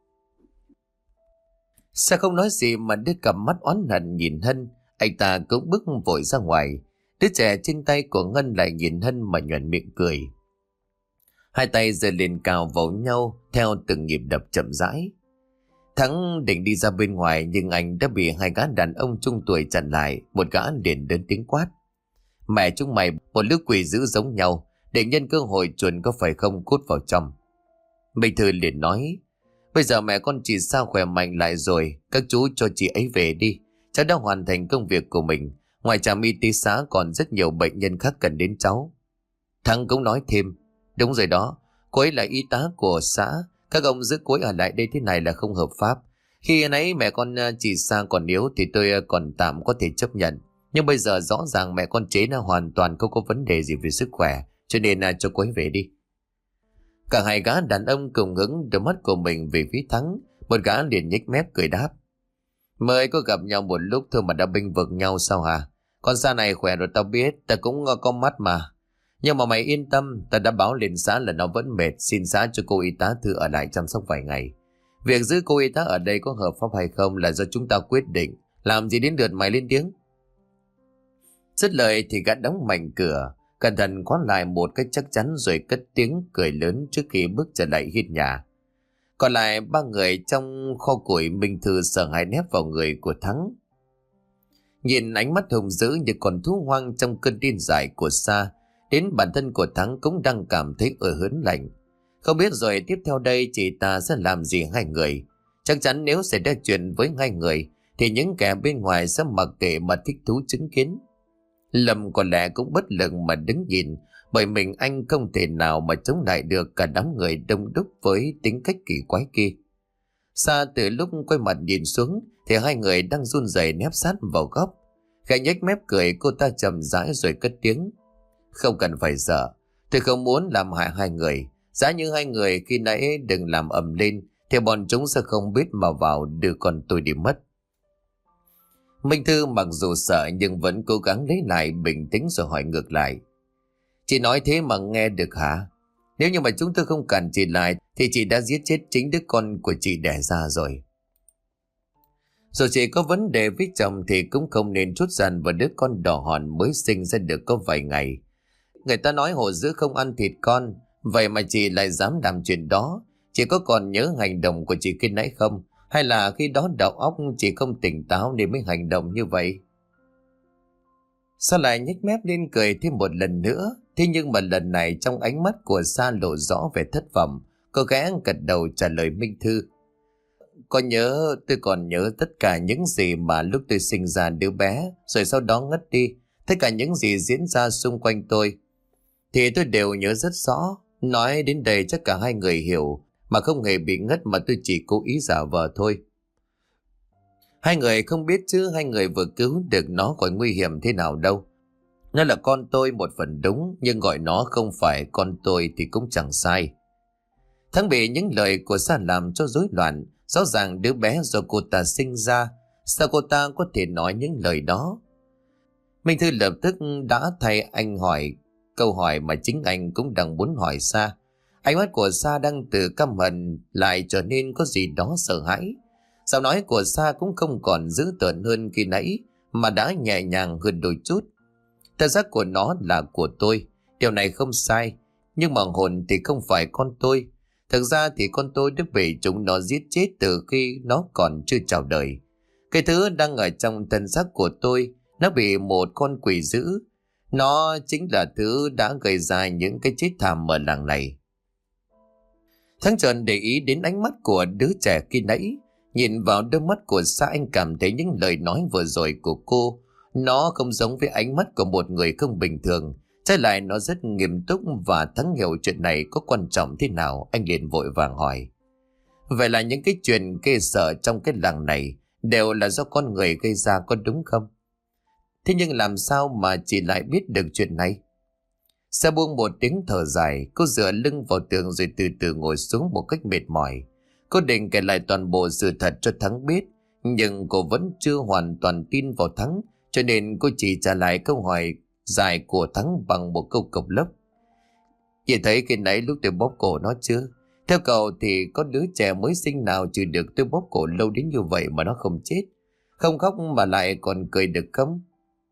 Sao không nói gì mà đưa cặp mắt oán hận nhìn Hân. Anh ta cũng bước vội ra ngoài. Đứa trẻ trên tay của Ngân lại nhìn Hân mà nhoẻn miệng cười. Hai tay giơ lên cao vào nhau theo từng nhịp đập chậm rãi. Thắng định đi ra bên ngoài nhưng anh đã bị hai gã đàn ông trung tuổi chặn lại. Một gã liền lớn tiếng quát: "Mẹ chúng mày một lũ quỷ dữ giống nhau, để nhân cơ hội chuồn có phải không, cút vào trong." Minh Thư liền nói: "Bây giờ mẹ con chị Sa khỏe mạnh lại rồi, các chú cho chị ấy về đi. Cháu đã hoàn thành công việc của mình. Ngoài trạm y tế xã còn rất nhiều bệnh nhân khác cần đến cháu." Thắng cũng nói thêm: "Đúng rồi đó, cô ấy là y tá của xã. Các ông giữ cô ấy ở lại đây thế này là không hợp pháp. Khi nãy mẹ con chị Sa còn yếu thì tôi còn tạm có thể chấp nhận. Nhưng bây giờ rõ ràng mẹ con chế là hoàn toàn không có vấn đề gì về sức khỏe, cho nên cho cô ấy về đi." Cả hai gã đàn ông cùng hướng đôi mắt của mình về phía Thắng. Một gã liền nhếch mép cười đáp: "Mới có gặp nhau một lúc thôi mà đã bênh vực nhau sao hả? Con Sa này khỏe rồi tao biết, ta cũng có mắt mà. Nhưng mà mày yên tâm, ta đã báo lên xã là nó vẫn mệt, xin xã cho cô y tá Thư ở lại chăm sóc vài ngày. Việc giữ cô y tá ở đây có hợp pháp hay không là do chúng ta quyết định, làm gì đến lượt mày lên tiếng." Dứt lời thì gã đóng mạnh cửa. cẩn thận khóa lại một cách chắc chắn rồi cất tiếng cười lớn trước khi bước trở lại hiên nhà. Còn lại ba người trong kho củi, Minh Thư sợ hãi nép vào người của Thắng. Nhìn ánh mắt hung dữ như con thú hoang trong cơn điên dại của Sa, đến bản thân của Thắng cũng đang cảm thấy hớn lạnh. Không biết rồi tiếp theo đây chị ta sẽ làm gì hai người. Chắc chắn nếu xảy ra chuyện với hai người thì những kẻ bên ngoài sẽ mặc kệ mà thích thú chứng kiến. Lâm có lẽ cũng bất lực mà đứng nhìn, bởi mình anh không thể nào mà chống lại được cả đám người đông đúc với tính cách kỳ quái kia. Sa từ lúc quay mặt nhìn xuống thì hai người đang run rẩy nép sát vào góc. Khẽ nhếch mép cười, cô ta chậm rãi rồi cất tiếng: "Không cần phải sợ, tôi không muốn làm hại hai người. Giá như hai người khi nãy đừng làm ầm lên thì bọn chúng sẽ không biết mà vào đưa con tôi đi mất." Minh Thư mặc dù sợ nhưng vẫn cố gắng lấy lại bình tĩnh rồi hỏi ngược lại: "Chị nói thế mà nghe được hả? Nếu như mà chúng tôi không cản chị lại thì chị đã giết chết chính đứa con của chị đẻ ra rồi. Rồi chị có vấn đề với chồng thì cũng không nên trút giận vào đứa con đỏ hòn mới sinh ra được có vài ngày. Người ta nói hổ dữ không ăn thịt con, vậy mà chị lại dám làm chuyện đó. Chị có còn nhớ hành động của chị khi nãy không? Hay là khi đó đầu óc chị không tỉnh táo nên mới hành động như vậy?" Sa lại nhếch mép lên cười thêm một lần nữa. Thế nhưng mà lần này trong ánh mắt của Sa lộ rõ vẻ thất vọng. Cô gái gật đầu trả lời Minh Thư: Tôi còn nhớ tất cả những gì mà lúc tôi sinh ra đứa bé, rồi sau đó ngất đi. Tất cả những gì diễn ra xung quanh tôi thì tôi đều nhớ rất rõ. Nói đến đây chắc cả hai người hiểu, mà không hề bị ngất mà tôi chỉ cố ý giả vờ thôi. Hai người không biết chứ, hai người vừa cứu được nó còn nguy hiểm thế nào đâu. Nó là con tôi một phần đúng, nhưng gọi nó không phải con tôi thì cũng chẳng sai. Thắng bị những lời của Sa làm cho rối loạn. Rõ ràng đứa bé do cô ta sinh ra, sao cô ta có thể nói những lời đó? Minh Thư lập tức đã thay anh hỏi câu hỏi mà chính anh cũng đang muốn hỏi Sa. Ánh mắt của Sa đang từ căm hận lại trở nên có gì đó sợ hãi. Giọng nói của Sa cũng không còn dữ tợn hơn khi nãy, mà đã nhẹ nhàng hơn đôi chút. Thân xác của nó là của tôi, điều này không sai, nhưng mà hồn thì không phải con tôi. Thực ra thì con tôi đã bị chúng nó giết chết từ khi nó còn chưa chào đời. Cái thứ đang ở trong thân xác của tôi, nó bị một con quỷ dữ. Nó chính là thứ đã gây ra những cái chết thảm ở làng này. Thắng trần để ý đến ánh mắt của đứa trẻ khi nãy. Nhìn vào đôi mắt của Sa, anh cảm thấy những lời nói vừa rồi của cô, nó không giống với ánh mắt của một người không bình thường. Trái lại nó rất nghiêm túc, và Thắng hiểu chuyện này có quan trọng thế nào. Anh liền vội vàng hỏi: "Vậy là những cái chuyện ghê sợ trong cái làng này đều là do con người gây ra, có đúng không? Thế nhưng làm sao mà chị lại biết được chuyện này?" Sa buông một tiếng thở dài, cô dựa lưng vào tường rồi từ từ ngồi xuống một cách mệt mỏi. Cô định kể lại toàn bộ sự thật cho Thắng biết, nhưng cô vẫn chưa hoàn toàn tin vào Thắng, cho nên cô chỉ trả lại câu hỏi dài của Thắng bằng một câu cộc lốc: "Chị thấy khi nãy lúc tôi bóp cổ nó chưa? Theo cậu thì có đứa trẻ mới sinh nào chịu được tôi bóp cổ lâu đến như vậy mà nó không chết, không khóc mà lại còn cười được không?"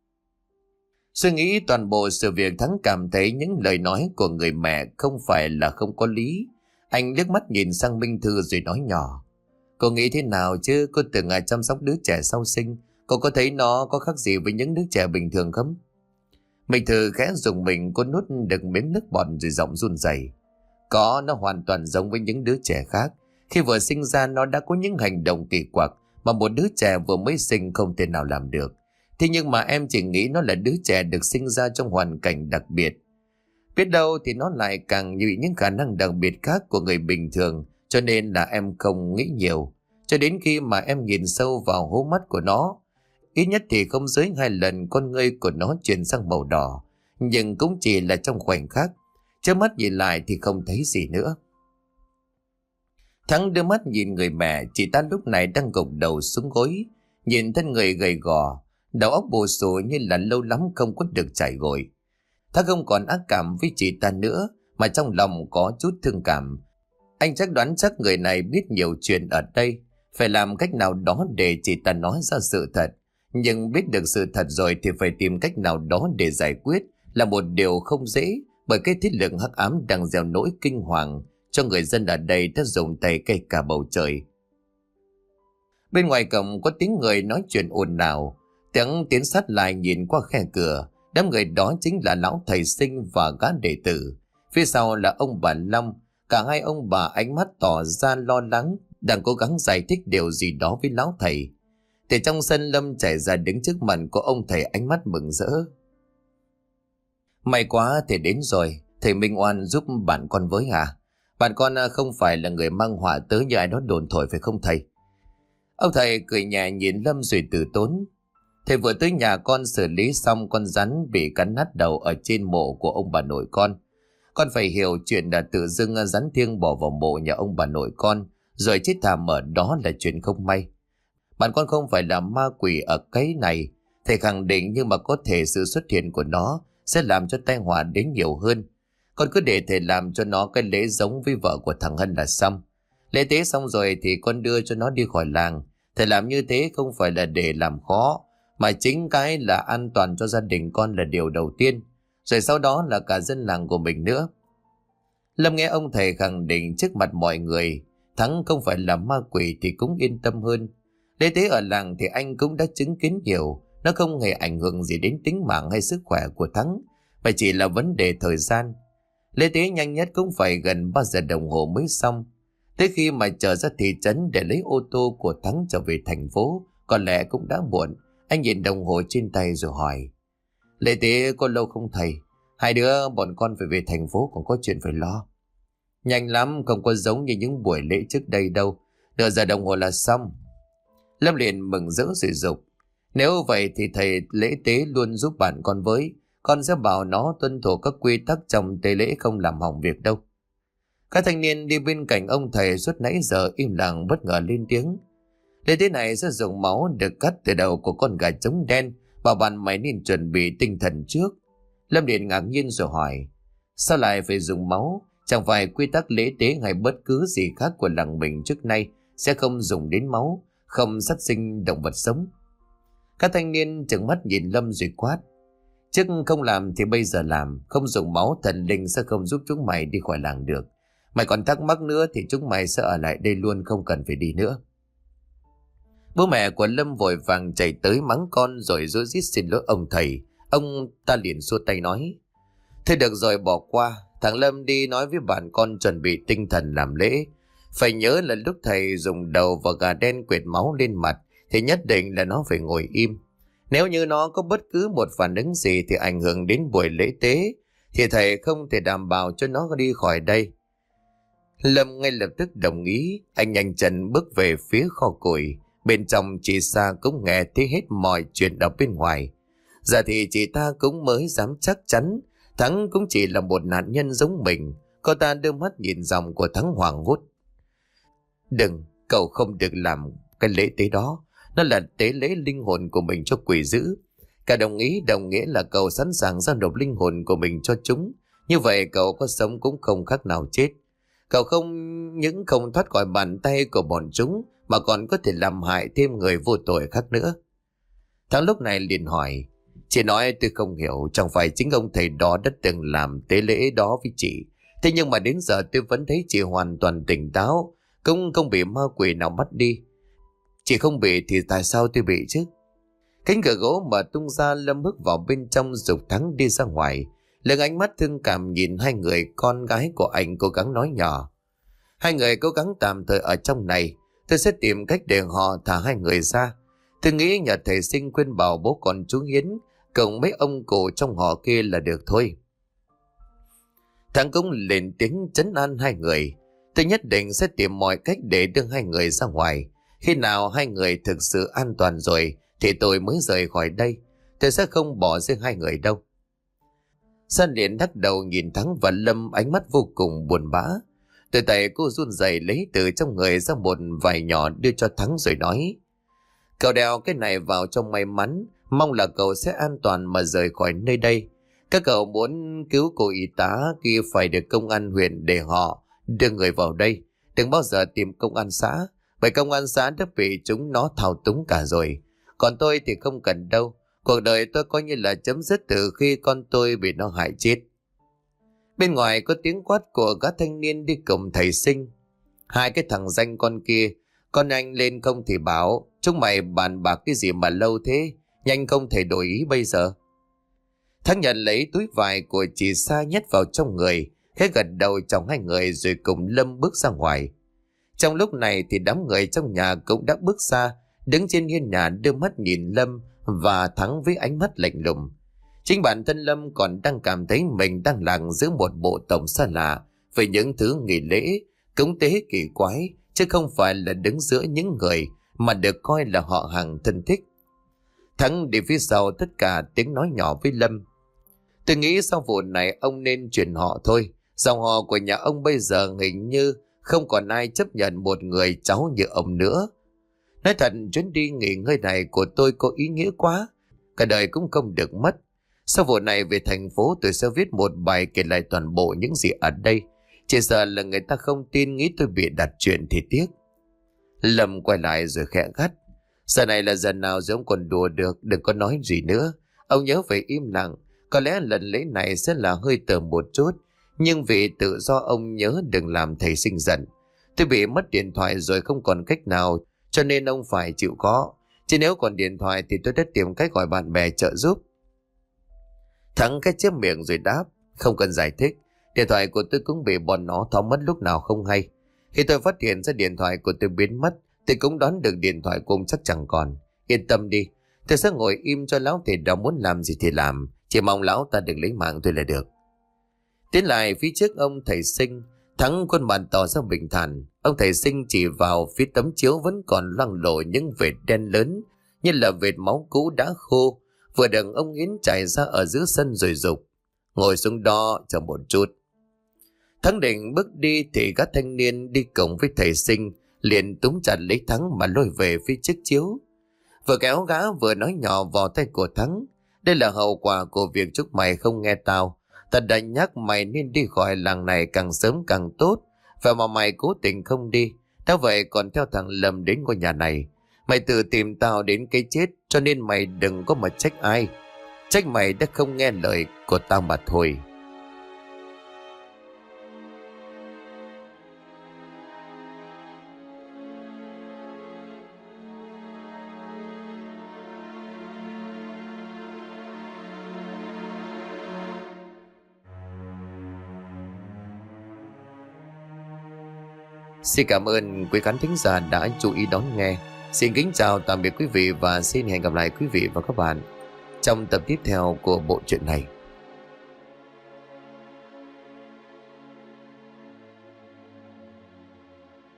Suy nghĩ toàn bộ sự việc, Thắng cảm thấy những lời nói của người mẹ không phải là không có lý. Anh liếc mắt nhìn sang Minh Thư rồi nói nhỏ: "Cô nghĩ thế nào chứ? Cô từng chăm sóc đứa trẻ sau sinh, cô có thấy nó có khác gì với những đứa trẻ bình thường không?" Minh Thư khẽ dùng mình, cô nuốt được miếng nước bọt rồi giọng run rẩy: "Có, nó hoàn toàn giống với những đứa trẻ khác. Khi vừa sinh ra nó đã có những hành động kỳ quặc mà một đứa trẻ vừa mới sinh không thể nào làm được. Thế nhưng mà em chỉ nghĩ nó là đứa trẻ được sinh ra trong hoàn cảnh đặc biệt. Biết đâu thì nó lại càng như những khả năng đặc biệt khác của người bình thường, cho nên là em không nghĩ nhiều. Cho đến khi mà em nhìn sâu vào hố mắt của nó, ít nhất thì không dưới 2 lần con ngươi của nó chuyển sang màu đỏ, nhưng cũng chỉ là trong khoảnh khắc. Chớp mắt nhìn lại thì không thấy gì nữa." Thắng đưa mắt nhìn người mẹ, chị ta lúc này đang gục đầu xuống gối, nhìn thân người gầy gò, đầu óc bù xù như là lâu lắm không có được chải gội. Thắng không còn ác cảm với chị ta nữa, mà trong lòng có chút thương cảm. Anh chắc đoán chắc người này biết nhiều chuyện ở đây, phải làm cách nào đó để chị ta nói ra sự thật. Nhưng biết được sự thật rồi thì phải tìm cách nào đó để giải quyết, là một điều không dễ, bởi cái thiết lực hắc ám đang gieo nỗi kinh hoàng cho người dân ở đây đã dùng tay cây cả bầu trời. Bên ngoài cổng có tiếng người nói chuyện ồn ào. Tiếng tiến sát lại nhìn qua khe cửa. Đám người đó chính là lão thầy Sinh và gã đệ tử. Phía sau là ông bà Long. Cả hai ông bà ánh mắt tỏ ra lo lắng, đang cố gắng giải thích điều gì đó với lão thầy. Thì trong sân, Lâm chạy ra đứng trước mặt của ông thầy, ánh mắt mừng rỡ. May quá thầy đến rồi. Thầy Minh Oan giúp bạn con với hả? Bạn con không phải là người mang họa tới như ai đó đồn thổi phải không thầy? Ông thầy cười nhẹ nhìn Lâm rồi từ tốn. Thầy vừa tới nhà con xử lý xong con rắn bị cắn nát đầu ở trên mộ của ông bà nội con. Con phải hiểu chuyện là tự dưng rắn thiêng bỏ vào mộ nhà ông bà nội con rồi chết thảm ở đó là chuyện không may. Bạn con không phải là ma quỷ ở cái này, thầy khẳng định, nhưng mà có thể sự xuất hiện của nó sẽ làm cho tai họa đến nhiều hơn. Con cứ để thầy làm cho nó cái lễ giống với vợ của thằng Hân là xong. Lễ tế xong rồi thì con đưa cho nó đi khỏi làng. Thầy làm như thế không phải là để làm khó, mà chính cái là an toàn cho gia đình con là điều đầu tiên, rồi sau đó là cả dân làng của mình nữa. Lâm nghe ông thầy khẳng định trước mặt mọi người Thắng không phải là ma quỷ thì cũng yên tâm hơn. Lễ tế ở làng thì anh cũng đã chứng kiến nhiều, nó không hề ảnh hưởng gì đến tính mạng hay sức khỏe của Thắng, mà chỉ là vấn đề thời gian. Lễ tế nhanh nhất cũng phải gần 3 giờ đồng hồ mới xong. Tới khi mà trở ra thị trấn để lấy ô tô của Thắng trở về thành phố, có lẽ cũng đã muộn. Anh nhìn đồng hồ trên tay rồi hỏi: lễ tế có lâu không thầy? Hai đứa bọn con phải về thành phố, còn có chuyện phải lo. Nhanh lắm, không có giống như những buổi lễ trước đây đâu. Nửa giờ đồng hồ là xong. Lâm liền mừng rỡ rồi dục: nếu vậy thì thầy lễ tế luôn giúp bạn con với. Con sẽ bảo nó tuân thủ các quy tắc trong tế lễ, không làm hỏng việc đâu. Các thanh niên đi bên cạnh ông thầy suốt nãy giờ im lặng bất ngờ lên tiếng: lễ tế này sẽ dùng máu được cắt từ đầu của con gà trống đen, bảo bạn mày nên chuẩn bị tinh thần trước. Lâm liền ngạc nhiên rồi hỏi: sao lại phải dùng máu? Chẳng phải quy tắc lễ tế hay bất cứ gì khác của làng mình trước nay sẽ không dùng đến máu, không sát sinh động vật sống? Các thanh niên trừng mắt nhìn Lâm rồi quát: trước không làm thì bây giờ làm. Không dùng máu, thần linh sẽ không giúp chúng mày đi khỏi làng được. Mày còn thắc mắc nữa thì chúng mày sẽ ở lại đây luôn, không cần phải đi nữa. Bố mẹ của Lâm vội vàng chạy tới mắng con rồi rối rít xin lỗi ông thầy. Ông ta liền xua tay nói: thôi được rồi, bỏ qua. Thằng Lâm đi nói với bạn con chuẩn bị tinh thần làm lễ. Phải nhớ là lúc thầy dùng đầu và gà đen quệt máu lên mặt thì nhất định là nó phải ngồi im. Nếu như nó có bất cứ một phản ứng gì thì ảnh hưởng đến buổi lễ tế, thì thầy không thể đảm bảo cho nó đi khỏi đây. Lâm ngay lập tức đồng ý. Anh nhanh chân bước về phía kho củi. Bên trong chị Sa cũng nghe thấy hết mọi chuyện ở bên ngoài. Giờ thì chị ta cũng mới dám chắc chắn Thắng cũng chỉ là một nạn nhân giống mình. Cô ta đưa mắt nhìn dòng của Thắng hoảng hốt: đừng, cậu không được làm cái lễ tế đó. Nó là tế lễ linh hồn của mình cho quỷ dữ. Cả đồng ý đồng nghĩa là cậu sẵn sàng giao nộp linh hồn của mình cho chúng. Như vậy cậu có sống cũng không khác nào chết. Cậu không những không thoát khỏi bàn tay của bọn chúng, mà còn có thể làm hại thêm người vô tội khác nữa. Thắng lúc này liền hỏi: chị nói tôi không hiểu, chẳng phải chính ông thầy đó đã từng làm tế lễ đó với chị? Thế nhưng mà đến giờ tôi vẫn thấy chị hoàn toàn tỉnh táo, cũng không bị ma quỷ nào bắt đi. Chị không bị thì tại sao tôi bị chứ? Cánh cửa gỗ mở tung ra, Lâm bước vào bên trong giục Thắng đi ra ngoài. Lần ánh mắt thương cảm nhìn hai người con gái của anh, cố gắng nói nhỏ: hai người cố gắng tạm thời ở trong này, tôi sẽ tìm cách để họ thả hai người ra. Tôi nghĩ nhờ thầy Sinh khuyên bảo bố con chú Hiến cùng mấy ông cụ trong họ kia là được thôi. Thằng cũng lên tiếng trấn an hai người: tôi nhất định sẽ tìm mọi cách để đưa hai người ra ngoài. Khi nào hai người thực sự an toàn rồi thì tôi mới rời khỏi đây. Tôi sẽ không bỏ rơi hai người đâu. San liền đắc đầu nhìn Thắng và Lâm, ánh mắt vô cùng buồn bã. Từ tay cô run rẩy lấy từ trong người ra một vài nhỏ đưa cho Thắng rồi nói: cậu đeo cái này vào trong may mắn, mong là cậu sẽ an toàn mà rời khỏi nơi đây. Các cậu muốn cứu cô y tá kia phải được công an huyện để họ đưa người vào đây. Đừng bao giờ tìm công an xã, bởi công an xã đã bị chúng nó thao túng cả rồi. Còn tôi thì không cần đâu. Cuộc đời tôi coi như là chấm dứt từ khi con tôi bị nó hại chết. Bên ngoài có tiếng quát của các thanh niên đi cùng thầy Sinh. Hai cái thằng danh con kia, con anh lên không thì bảo, chúng mày bàn bạc cái gì mà lâu thế, nhanh không thể đổi ý bây giờ. Thắng nhận lấy túi vải của chị Sa nhét vào trong người, khẽ gật đầu chồng hai người rồi cùng Lâm bước ra ngoài. Trong lúc này thì đám người trong nhà cũng đã bước ra, đứng trên hiên nhà đưa mắt nhìn Lâm và Thắng với ánh mắt lạnh lùng. Chính bản thân Lâm còn đang cảm thấy mình đang làng giữa một bộ tổng xa lạ với những thứ nghi lễ, cúng tế kỳ quái, chứ không phải là đứng giữa những người mà được coi là họ hàng thân thích. Thắng đi phía sau tất cả tiếng nói nhỏ với Lâm. Tôi nghĩ sau vụ này ông nên chuyển họ thôi. Dòng họ của nhà ông bây giờ hình như không còn ai chấp nhận một người cháu như ông nữa. Nói thật, chuyến đi nghỉ ngơi này của tôi có ý nghĩa quá, cả đời cũng không được mất. Sau vụ này về thành phố tôi sẽ viết một bài kể lại toàn bộ những gì ở đây. Chỉ sợ là người ta không tin, nghĩ tôi bị đặt chuyện thì tiếc. Lâm quay lại rồi khẽ gắt. Giờ này là giờ nào rồi ông còn đùa được, đừng có nói gì nữa. Ông nhớ phải im lặng. Có lẽ lần lễ này sẽ là hơi tởm một chút, nhưng vì tự do ông nhớ đừng làm thầy Sinh giận. Tôi bị mất điện thoại rồi không còn cách nào, cho nên ông phải chịu khó. Chứ nếu còn điện thoại thì tôi đã tìm cách gọi bạn bè trợ giúp. Thắng cái chép miệng rồi đáp. Không cần giải thích. Điện thoại của tôi cũng bị bọn nó tháo mất lúc nào không hay. Khi tôi phát hiện ra điện thoại của tôi biến mất thì cũng đoán được điện thoại của ông chắc chẳng còn. Yên tâm đi, tôi sẽ ngồi im cho lão thầy đó muốn làm gì thì làm. Chỉ mong lão ta đừng lấy mạng tôi là được. Tiến lại phía trước ông thầy Sinh, Thắng khuôn mặt tỏ ra bình thản. Ông thầy Sinh chỉ vào phía tấm chiếu vẫn còn loang lổ những vệt đen lớn, như là vệt máu cũ đã khô, vừa đằng ông Yến chảy ra ở giữa sân rồi dục. Ngồi xuống đó chờ một chút. Thắng định bước đi thì các thanh niên đi cùng với thầy Sinh liền túm chặt lấy Thắng mà lôi về phía chiếc chiếu. Vừa kéo gã vừa nói nhỏ vào tay của Thắng. Đây là hậu quả của việc chúc mày không nghe tao. Ta đã nhắc mày nên đi khỏi làng này càng sớm càng tốt. Và mà mày cố tình không đi. Theo vậy còn theo thằng Lâm đến ngôi nhà này. Mày tự tìm tao đến cái chết, cho nên mày đừng có mà trách ai. Trách mày đã không nghe lời của tao mà thôi. Xin cảm ơn quý khán thính giả đã chú ý đón nghe. Xin kính chào tạm biệt quý vị và xin hẹn gặp lại quý vị và các bạn trong tập tiếp theo của bộ truyện này.